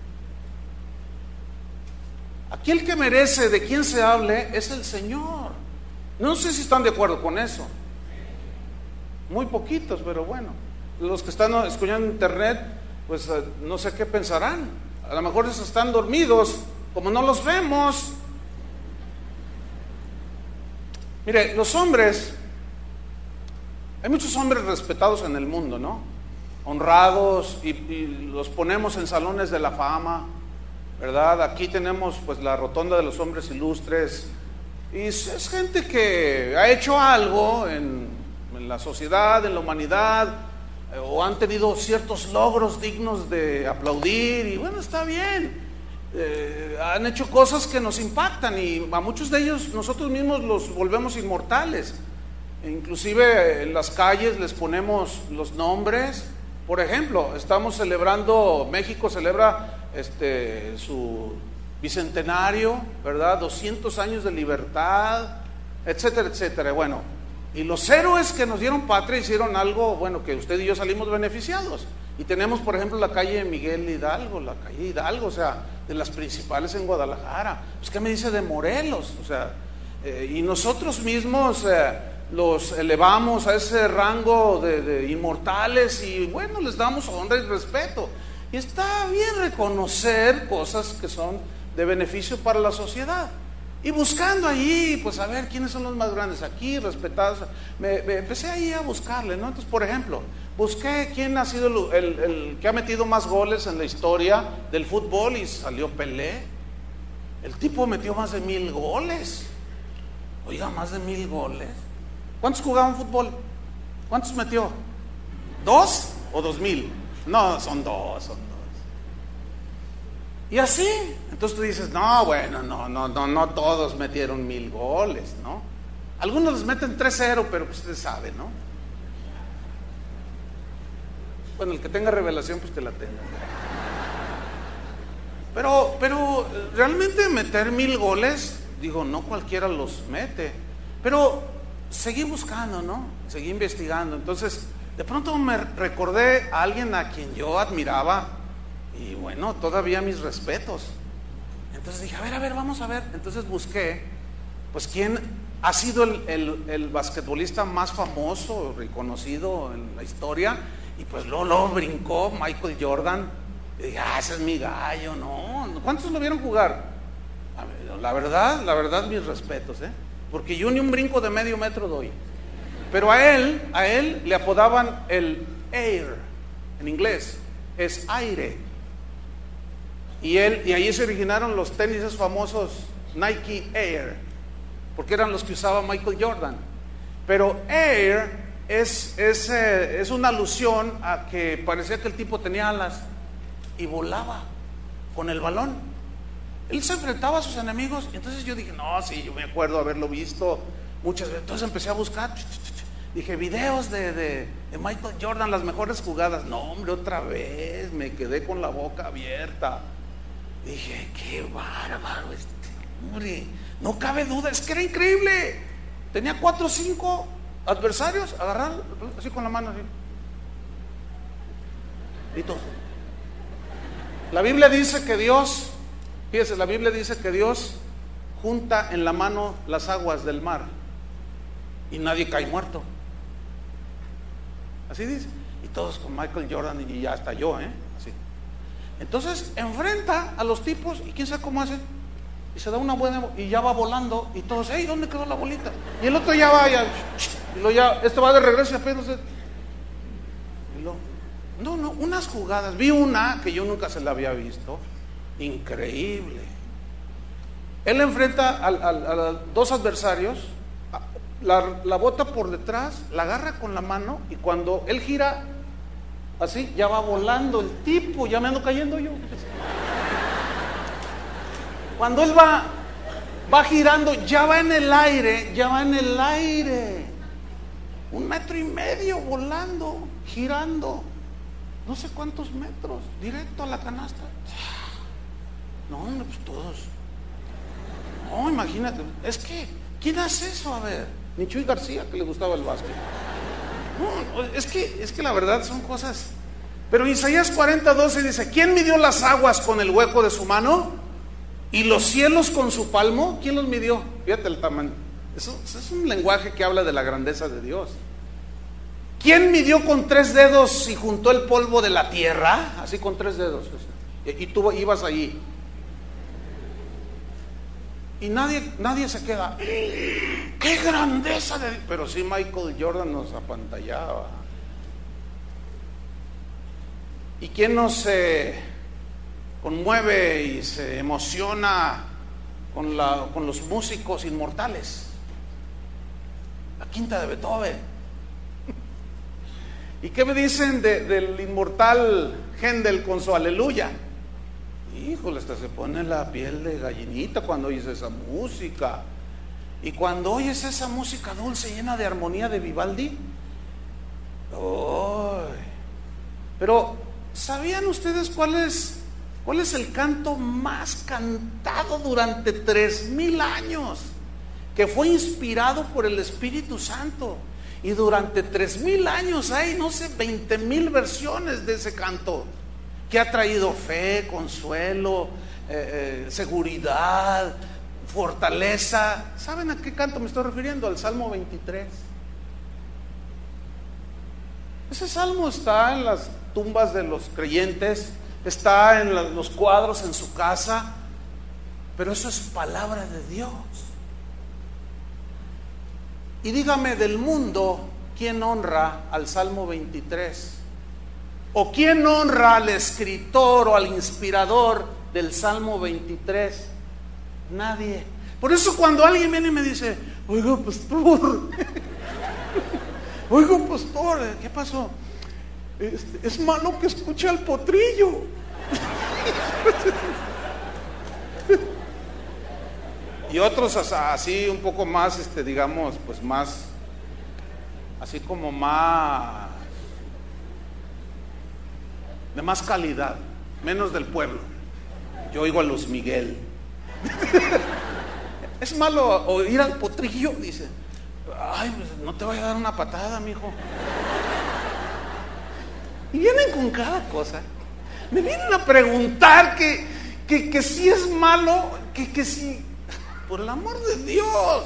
Aquí el que merece de quién se hable es el Señor. No sé si están de acuerdo con eso. Muy poquitos, pero bueno. Los que están escuchando en internet, pues no sé qué pensarán. A lo mejor esos están dormidos, como no los vemos. Mire, los hombres, hay muchos hombres respetados en el mundo, ¿no? Honrados, y, y los ponemos en salones de la fama, ¿verdad? Aquí tenemos pues la rotonda de los hombres ilustres, y es, es gente que ha hecho algo en, en la sociedad, en la humanidad, eh, o han tenido ciertos logros dignos de aplaudir, y bueno, está bien. Eh, han hecho cosas que nos impactan, y a muchos de ellos nosotros mismos los volvemos inmortales. Inclusive en las calles les ponemos los nombres. Por ejemplo, estamos celebrando, México celebra este, su bicentenario, ¿verdad? doscientos años de libertad, etcétera, etcétera. Bueno, y los héroes que nos dieron patria hicieron algo, bueno, que usted y yo salimos beneficiados. Y tenemos, por ejemplo, la calle Miguel Hidalgo, la calle Hidalgo, o sea, de las principales en Guadalajara. Pues, ¿qué me dice de Morelos? O sea, eh, y nosotros mismos eh, los elevamos a ese rango de, de inmortales, y bueno, les damos honra y respeto. Y está bien reconocer cosas que son de beneficio para la sociedad. Y buscando allí, pues a ver quiénes son los más grandes aquí, respetados. Me, me empecé ahí a buscarle, ¿no? Entonces, por ejemplo, busqué quién ha sido el, el, el que ha metido más goles en la historia del fútbol, y salió Pelé. El tipo metió más de mil goles. Oiga, más de mil goles. ¿Cuántos jugaban fútbol? ¿Cuántos metió? ¿Dos o dos mil? No, son dos, son dos. Y así, entonces tú dices, no, bueno, no, no, no, no todos metieron mil goles, ¿no? Algunos les meten tres cero, pero pues usted sabe, ¿no? Bueno, el que tenga revelación, pues que la tenga. Pero, pero realmente meter mil goles, digo, no cualquiera los mete. Pero seguí buscando, ¿no? Seguí investigando. Entonces, de pronto me recordé a alguien a quien yo admiraba, y bueno, todavía mis respetos. Entonces dije, a ver, a ver, vamos a ver. Entonces busqué, pues, quién ha sido el, el, el basquetbolista más famoso, reconocido en la historia. Y pues luego, luego brincó Michael Jordan. Y dije, ah, ese es mi gallo, ¿no? ¿Cuántos lo vieron jugar? A ver, la verdad, la verdad, mis respetos, ¿eh? Porque yo ni un brinco de medio metro doy. Pero a él, a él le apodaban el Air, en inglés, es aire. Y él, y ahí se originaron los tenis famosos Nike Air, porque eran los que usaba Michael Jordan. Pero Air es, es, eh, es una alusión a que parecía que el tipo tenía alas y volaba con el balón. Él se enfrentaba a sus enemigos, y entonces yo dije, no, sí, yo me acuerdo haberlo visto muchas veces. Entonces empecé a buscar, dije, videos de, de, de Michael Jordan, las mejores jugadas. No, hombre, otra vez, me quedé con la boca abierta. Dije, qué bárbaro este hombre, no cabe duda, es que era increíble. Tenía cuatro o cinco adversarios, agarrar así con la mano, así. Y todo. La Biblia dice que Dios, fíjese, la Biblia dice que Dios junta en la mano las aguas del mar y nadie cae muerto. Así dice. Y todos con Michael Jordan, y ya hasta yo, ¿eh? Así. Entonces enfrenta a los tipos, y quién sabe cómo hacen, y se da una buena, y ya va volando, y todos, hey, ¿dónde quedó la bolita? Y el otro ya va, ya, y lo ya, este va de regreso y apenas, y lo, No, no, unas jugadas. Vi una que yo nunca se la había visto. Increíble. Él enfrenta a, a, a dos adversarios, la, la bota por detrás, la agarra con la mano y cuando él gira así, ya va volando el tipo, ya me ando cayendo yo. Cuando él va, va girando, ya va en el aire, ya va en el aire. Un metro y medio volando, girando. No sé cuántos metros, directo a la canasta. No, hombre, pues todos. No, imagínate, es que, ¿quién hace eso? A ver, ni Chuy García, que le gustaba el básquet. No, es que, es que la verdad son cosas. Pero Isaías cuarenta, doce dice, ¿quién midió las aguas con el hueco de su mano? ¿Y los cielos con su palmo? ¿Quién los midió? Fíjate el tamaño. Eso, eso es un lenguaje que habla de la grandeza de Dios. ¿Quién midió con tres dedos y juntó el polvo de la tierra? Así con tres dedos. Y tú ibas allí. Y nadie, nadie se queda, ¡qué grandeza de Dios! Pero sí Michael Jordan nos apantallaba. ¿Y quién nos se conmueve y se emociona con, la, con los músicos inmortales? La quinta de Beethoven. ¿Y qué me dicen de, del inmortal Händel con su Aleluya? Híjole, hasta se pone la piel de gallinita cuando oyes esa música. Y cuando oyes esa música dulce, llena de armonía de Vivaldi, ¡oh! Pero, ¿sabían ustedes cuál es, cuál es el canto más cantado durante tres mil años? Que fue inspirado por el Espíritu Santo. Y durante tres mil años hay, no sé, veinte mil versiones de ese canto, que ha traído fe, consuelo, eh, eh, seguridad, fortaleza. ¿Saben a qué canto me estoy refiriendo? Al Salmo veintitrés. Ese salmo está en las tumbas de los creyentes, está en la, los cuadros en su casa, pero eso es palabra de Dios. Y dígame, del mundo, ¿quién honra al Salmo veintitrés? ¿O quién honra al escritor o al inspirador del Salmo veintitrés? Nadie. Por eso cuando alguien viene y me dice, oiga, pastor, oiga, pastor, ¿qué pasó? Este, es malo que escuche al potrillo. Y otros así un poco más, este, digamos, pues más, así como más, de más calidad, menos del pueblo. Yo oigo a Luis Miguel. Es malo oír al potrillo, dice. Ay, pues no te vaya a dar una patada, mijo. Y vienen con cada cosa. Me vienen a preguntar que, que, que si es malo, que, que si, por el amor de Dios.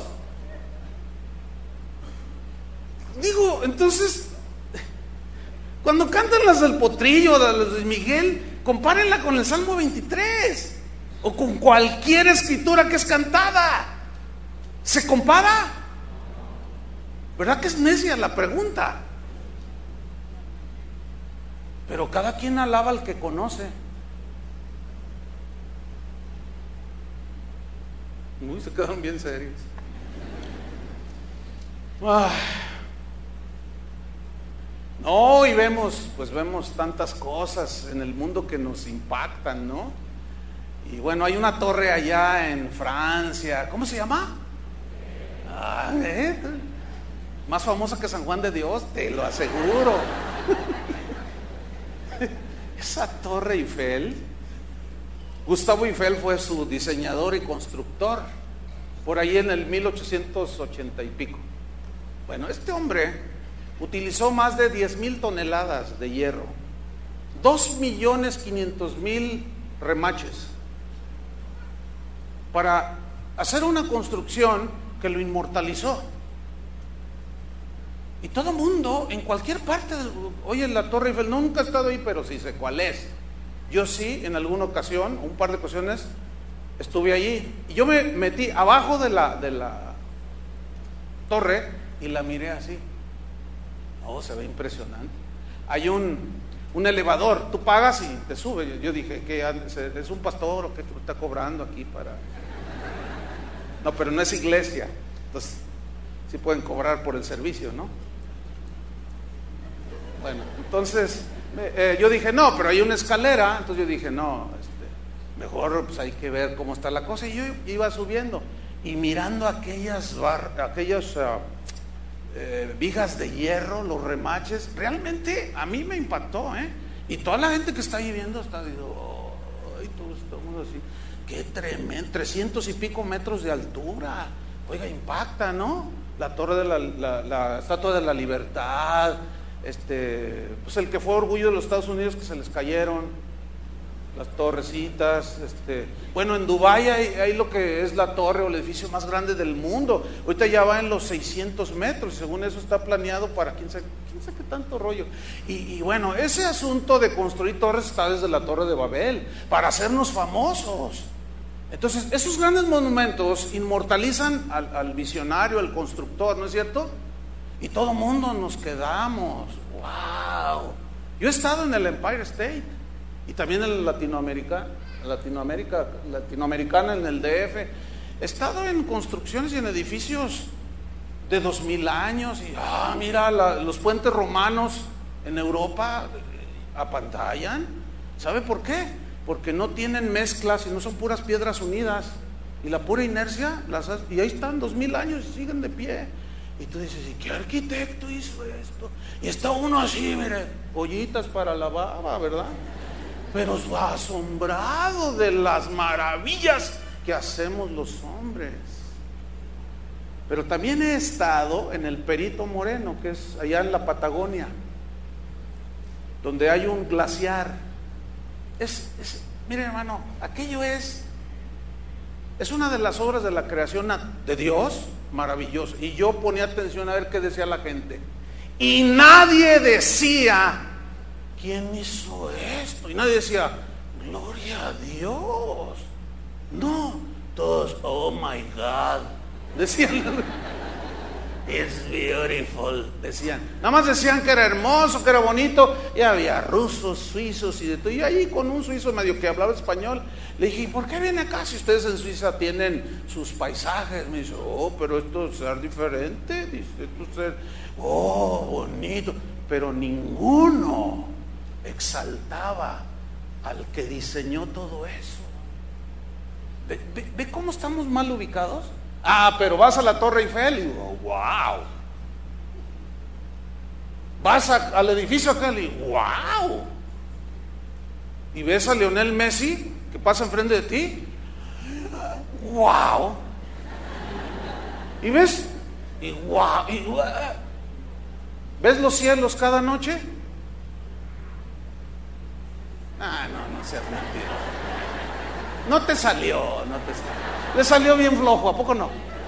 Digo, entonces, cuando cantan las del potrillo, las de Miguel, compárenla con el Salmo veintitrés o con cualquier escritura que es cantada. ¿Se compara? ¿Verdad que es necia la pregunta? Pero cada quien alaba al que conoce. Uy, se quedan bien serios. Ay. No, y vemos, pues vemos tantas cosas en el mundo que nos impactan, ¿no? Y bueno, hay una torre allá en Francia, ¿cómo se llama? Ah, ¿eh? Más famosa que San Juan de Dios, te lo aseguro. Esa torre Eiffel, Gustavo Eiffel fue su diseñador y constructor, por ahí en el mil ochocientos ochenta y pico. Bueno, este hombre utilizó más de diez mil toneladas de hierro, dos millones quinientos mil remaches, para hacer una construcción que lo inmortalizó. Y todo mundo, en cualquier parte del, oye, la Torre Eiffel, nunca he estado ahí, pero sí sé cuál es. Yo sí, en alguna ocasión, un par de ocasiones, estuve allí. Y yo me metí abajo de la, de la torre y la miré así. Oh, se ve impresionante. Hay un, un elevador, tú pagas y te sube. Yo dije, ¿qué es un pastor o qué está cobrando aquí para...? No, pero no es iglesia, entonces sí pueden cobrar por el servicio, ¿no? Bueno, entonces eh, yo dije, no, pero hay una escalera. Entonces yo dije, no, este, mejor pues hay que ver cómo está la cosa. Y yo iba subiendo y mirando aquellas bar, aquellas uh, eh, vigas de hierro, los remaches, realmente a mí me impactó, ¿eh? Y toda la gente que está ahí viendo está diciendo, oh, y todos estamos así, qué tremendo, trescientos y pico metros de altura. Oiga, impacta, ¿no? La torre de la, la, la Estatua de la Libertad, este, pues el que fue orgullo de los Estados Unidos, que se les cayeron las torrecitas, este, bueno, en Dubái hay, hay lo que es la torre o el edificio más grande del mundo. Ahorita ya va en los seiscientos metros, y según eso está planeado para quién sabe, quién sabe qué tanto rollo. Y, y bueno, ese asunto de construir torres está desde la Torre de Babel, para hacernos famosos. Entonces, esos grandes monumentos inmortalizan al, al visionario, al constructor, ¿no es cierto? Y todo mundo nos quedamos, wow. Yo he estado en el Empire State y también en Latinoamérica, Latinoamérica, Latinoamericana, en el D F. He estado en construcciones y en edificios de dos mil años y, ah, mira, la, los puentes romanos en Europa apantallan. ¿Sabe por qué? Porque no tienen mezclas y no son puras piedras unidas, y la pura inercia las hace, y ahí están dos mil años y siguen de pie. Y tú dices, ¿y qué arquitecto hizo esto? Y está uno así, mire, ollitas para la baba, ¿verdad? Pero asombrado de las maravillas que hacemos los hombres. Pero también he estado en el Perito Moreno, que es allá en la Patagonia, donde hay un glaciar. Es, es, mire, hermano, aquello es es una de las obras de la creación de Dios, maravilloso. Y yo ponía atención a ver qué decía la gente, y nadie decía, ¿quién hizo esto? Y nadie decía, gloria a Dios. No, todos, oh my God, decían. It's beautiful, decían. Nada más decían que era hermoso, que era bonito. Y había rusos, suizos y de todo. Y ahí con un suizo medio que hablaba español, le dije, ¿y por qué viene acá si ustedes en Suiza tienen sus paisajes? Me dice, oh, pero esto es ser diferente. Dice, esto es ser, oh, bonito. Pero ninguno exaltaba al que diseñó todo eso. ¿Ve, ve, ve cómo estamos mal ubicados? Ah, pero vas a la Torre Eiffel y digo, wow. Vas a, al edificio aquel y wow. Y ves a Lionel Messi que pasa enfrente de ti, wow. Y ves y wow, y wow. ¿Ves los cielos cada noche? Ah, no, no seas mentira. No te salió, no te salió. Le salió bien flojo, ¿a poco no?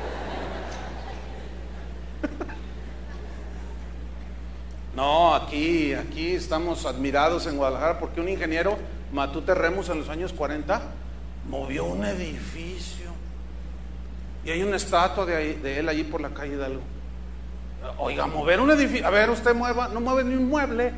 No, aquí, aquí estamos admirados en Guadalajara porque un ingeniero, Matute Remus, en los años cuarenta, movió un edificio. Y hay una estatua de, ahí, de él allí por la calle Hidalgo. Oiga, mover un edificio, a ver, usted mueva, no mueve ni un mueble.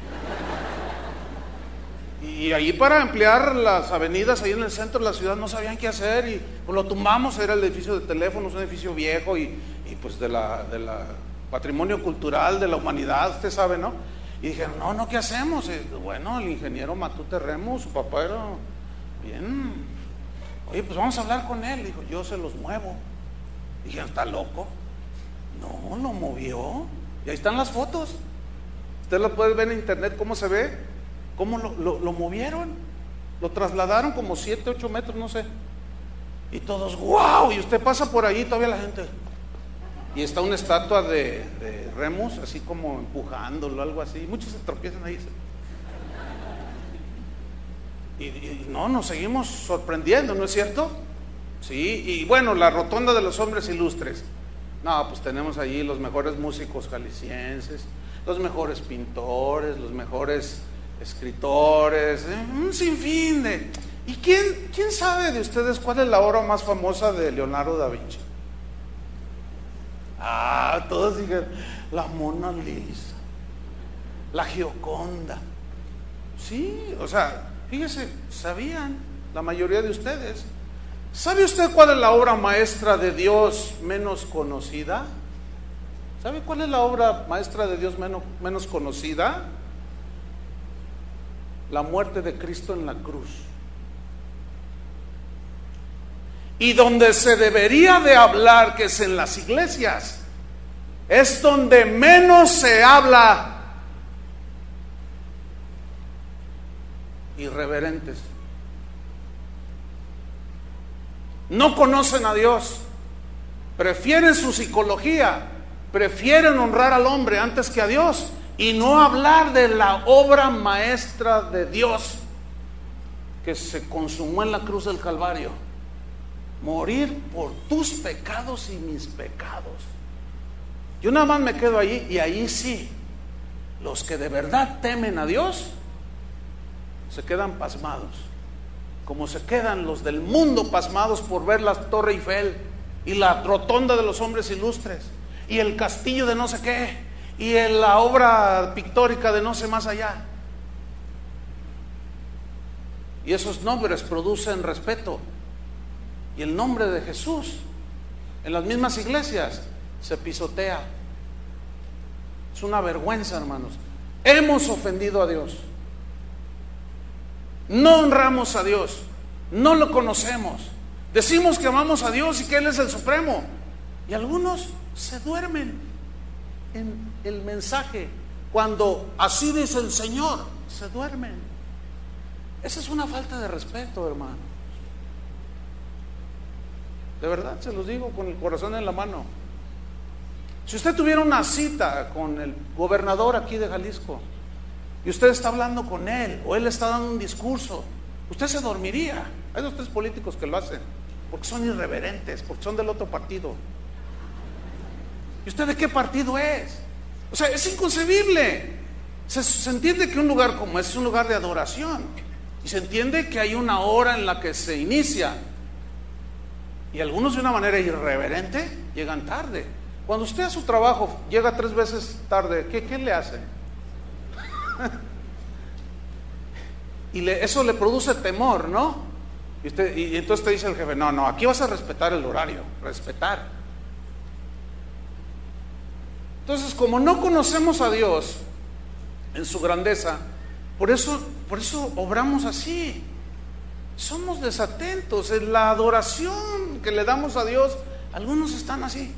Y ahí para ampliar las avenidas ahí en el centro de la ciudad no sabían qué hacer y pues lo tumbamos. Era el edificio de teléfonos, un edificio viejo y, y pues de la, de la patrimonio cultural de la humanidad, usted sabe, ¿no? Y dijeron, no, no, ¿qué hacemos? Y, bueno, el ingeniero Matute Remus, su papá era bien, oye, pues vamos a hablar con él. Dijo, yo se los muevo. Dijeron, ¿está loco? No, lo movió. Y ahí están las fotos. Usted las puede ver en internet, cómo se ve. ¿Cómo lo, lo, lo movieron? Lo trasladaron como siete, ocho metros, no sé. Y todos, wow, y usted pasa por ahí, todavía la gente. Y está una estatua de, de Remus, así como empujándolo, algo así. Muchos se tropiezan ahí. Y, y no, nos seguimos sorprendiendo, ¿no es cierto? Sí, y bueno, la rotonda de los hombres ilustres. No, pues tenemos allí los mejores músicos jaliscienses, los mejores pintores, los mejores escritores, un sinfín de... ¿Y quién, quién sabe de ustedes cuál es la obra más famosa de Leonardo da Vinci? Ah, todos dijeron, la Mona Lisa, la Gioconda. Sí, o sea, fíjese, sabían la mayoría de ustedes. ¿Sabe usted cuál es la obra maestra de Dios menos conocida? ¿Sabe cuál es la obra maestra de Dios menos, menos conocida? La muerte de Cristo en la cruz. Y donde se debería de hablar, que es en las iglesias, es donde menos se habla. Irreverentes. No conocen a Dios, prefieren su psicología, prefieren honrar al hombre antes que a Dios y no hablar de la obra maestra de Dios que se consumó en la cruz del Calvario. Morir por tus pecados y mis pecados. Yo nada más me quedo ahí, y ahí sí, los que de verdad temen a Dios se quedan pasmados, como se quedan los del mundo pasmados por ver la Torre Eiffel y la rotonda de los hombres ilustres y el castillo de no sé qué y la obra pictórica de no sé más allá. Y esos nombres producen respeto, y el nombre de Jesús en las mismas iglesias se pisotea. Es una vergüenza, hermanos. Hemos ofendido a Dios, no honramos a Dios, no lo conocemos, decimos que amamos a Dios y que Él es el supremo, y algunos se duermen en el mensaje cuando así dice el Señor, se duermen. Esa es una falta de respeto, hermano. De verdad se los digo con el corazón en la mano. Si usted tuviera una cita con el gobernador aquí de Jalisco y usted está hablando con él, o él está dando un discurso, usted se dormiría. Hay dos tres políticos que lo hacen porque son irreverentes, porque son del otro partido. ¿Y usted de qué partido es? O sea, es inconcebible. Se, se entiende que un lugar como ese es un lugar de adoración, y se entiende que hay una hora en la que se inicia, y algunos de una manera irreverente llegan tarde. Cuando usted a su trabajo llega tres veces tarde, ¿qué, qué le hace? Y le, eso le produce temor, ¿no? Y, usted, y entonces te dice el jefe, no, no, aquí vas a respetar el horario, respetar. Entonces, como no conocemos a Dios en su grandeza, por eso, por eso obramos así. Somos desatentos en la adoración que le damos a Dios. Algunos están así.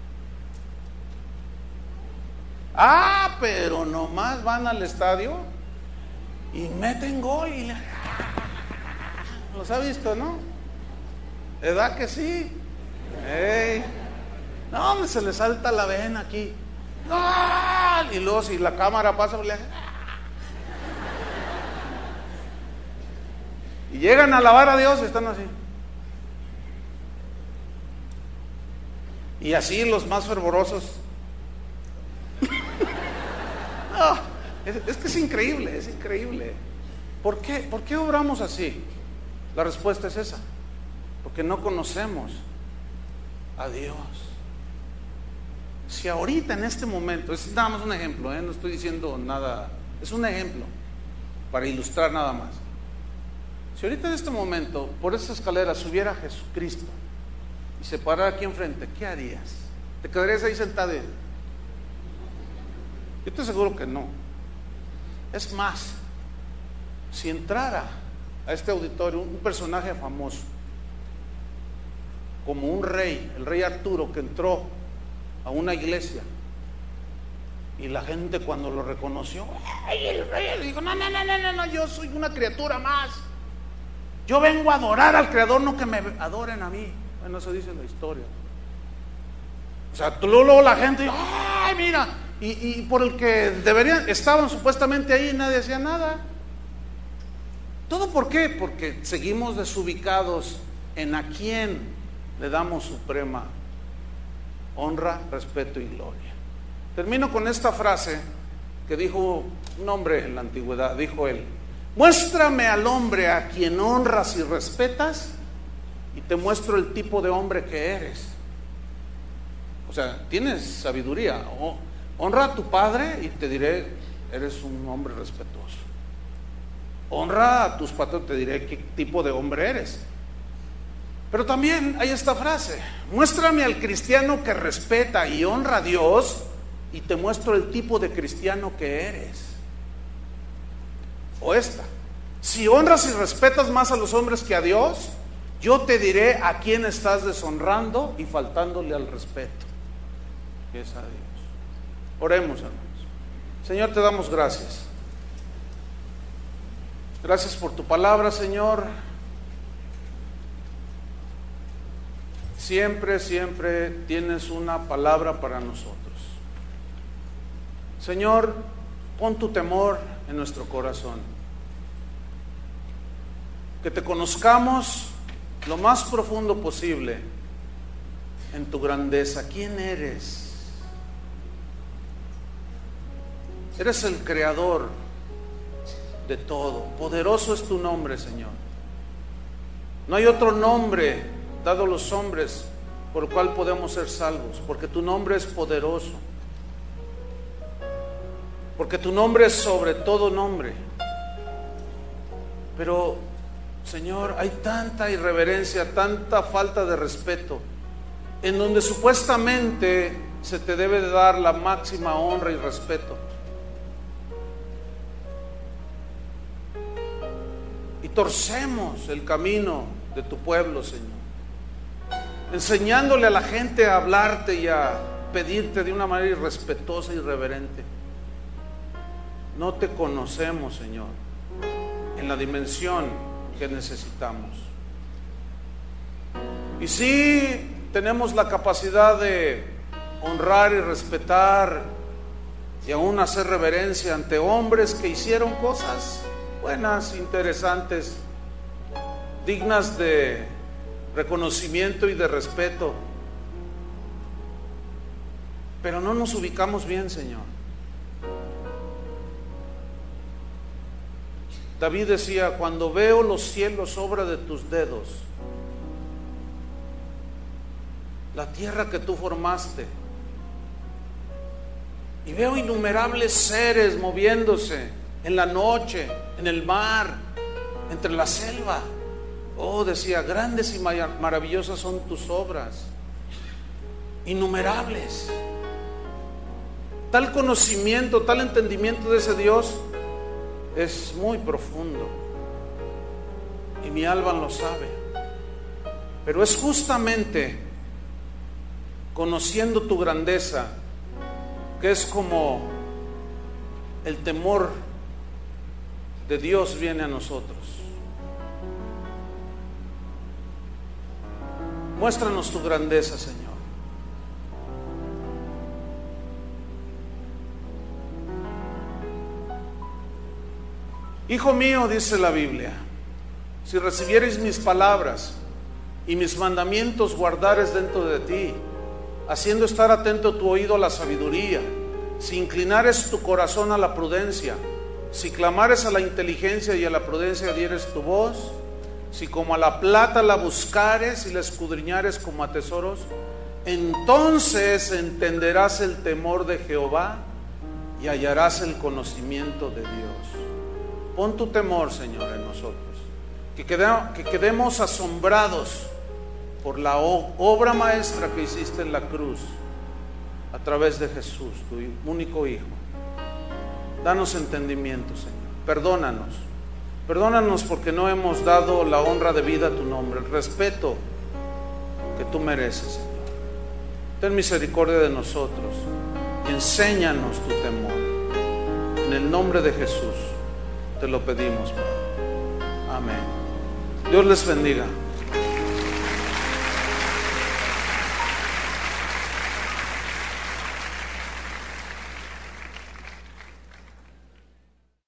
Ah, pero nomás van al estadio y meten gol y le... ¿Los ha visto, no? ¿Verdad que sí? ¡Ey! No, hombre, se le salta la vena aquí. ¡Gol! Y luego si la cámara pasa, le... y llegan a alabar a Dios y están así. Y así los más fervorosos. No, es, es que es increíble, es increíble. ¿Por qué? ¿Por qué obramos así? La respuesta es esa: porque no conocemos a Dios. Si ahorita en este momento, es nada más un ejemplo, ¿eh? No estoy diciendo nada, es un ejemplo para ilustrar nada más. Si ahorita en este momento por esa escalera subiera Jesucristo y se parara aquí enfrente, ¿qué harías? ¿Te quedarías ahí sentado? Yo te aseguro que no. Es más, si entrara a este auditorio un personaje famoso, como un rey, el rey Arturo, que entró a una iglesia y la gente cuando lo reconoció, ¡ay, el rey! Le dijo, no, no, no, no, no, yo soy una criatura más. Yo vengo a adorar al Creador, no que me adoren a mí. Bueno, eso dice la historia. O sea, luego la gente, ¡ay, mira! Y, y por el que deberían, estaban supuestamente ahí y nadie hacía nada. ¿Todo por qué? Porque seguimos desubicados en a quién le damos suprema honra, respeto y gloria. Termino con esta frase que dijo un hombre en la antigüedad. Dijo él: muéstrame al hombre a quien honras y respetas y te muestro el tipo de hombre que eres. O sea, tienes sabiduría. Honra a tu padre y te diré, eres un hombre respetuoso. honra a tus patrones, te diré qué tipo de hombre eres. Pero también hay esta frase: muéstrame al cristiano que respeta y honra a Dios y te muestro el tipo de cristiano que eres. O esta: si honras y respetas más a los hombres que a Dios, yo te diré a quién estás deshonrando y faltándole al respeto, que es a Dios. Oremos, hermanos. Señor, te damos gracias. Gracias por tu palabra, Señor. Siempre, siempre tienes una palabra para nosotros. Señor, pon tu temor en nuestro corazón. Que te conozcamos lo más profundo posible en tu grandeza. ¿Quién eres? Eres el creador de todo. Poderoso es tu nombre, Señor. No hay otro nombre dado a los hombres por el cual podemos ser salvos, porque tu nombre es poderoso, porque tu nombre es sobre todo nombre. Pero, Señor, hay tanta irreverencia, tanta falta de respeto, en donde supuestamente se te debe de dar la máxima honra y respeto. Y torcemos el camino de tu pueblo, Señor, enseñándole a la gente a hablarte y a pedirte de una manera irrespetuosa y irreverente. No te conocemos, Señor, en la dimensión que necesitamos. Y sí tenemos la capacidad de honrar y respetar y aún hacer reverencia ante hombres que hicieron cosas buenas, interesantes, dignas de reconocimiento y de respeto. Pero no nos ubicamos bien, Señor. David decía: cuando veo los cielos obra de tus dedos, la tierra que tú formaste, y veo innumerables seres moviéndose en la noche, en el mar, entre la selva. Oh, decía, grandes y maravillosas son tus obras, innumerables. Tal conocimiento, tal entendimiento de ese Dios es muy profundo, y mi alma lo sabe. Pero es justamente conociendo tu grandeza que es como el temor de Dios viene a nosotros. Muéstranos tu grandeza, Señor. Hijo mío, dice la Biblia, si recibieres mis palabras y mis mandamientos guardares dentro de ti, haciendo estar atento tu oído a la sabiduría, si inclinares tu corazón a la prudencia, si clamares a la inteligencia y a la prudencia dieres tu voz, si como a la plata la buscares y la escudriñares como a tesoros, entonces entenderás el temor de Jehová y hallarás el conocimiento de Dios. Pon tu temor, Señor, en nosotros, que, queda, que quedemos asombrados por la obra maestra que hiciste en la cruz a través de Jesús, tu único Hijo. Danos entendimiento, Señor. Perdónanos. Perdónanos porque no hemos dado la honra debida a tu nombre, el respeto que tú mereces, Señor. Ten misericordia de nosotros y enséñanos tu temor. En el nombre de Jesús te lo pedimos, Padre. Amén. Dios les bendiga.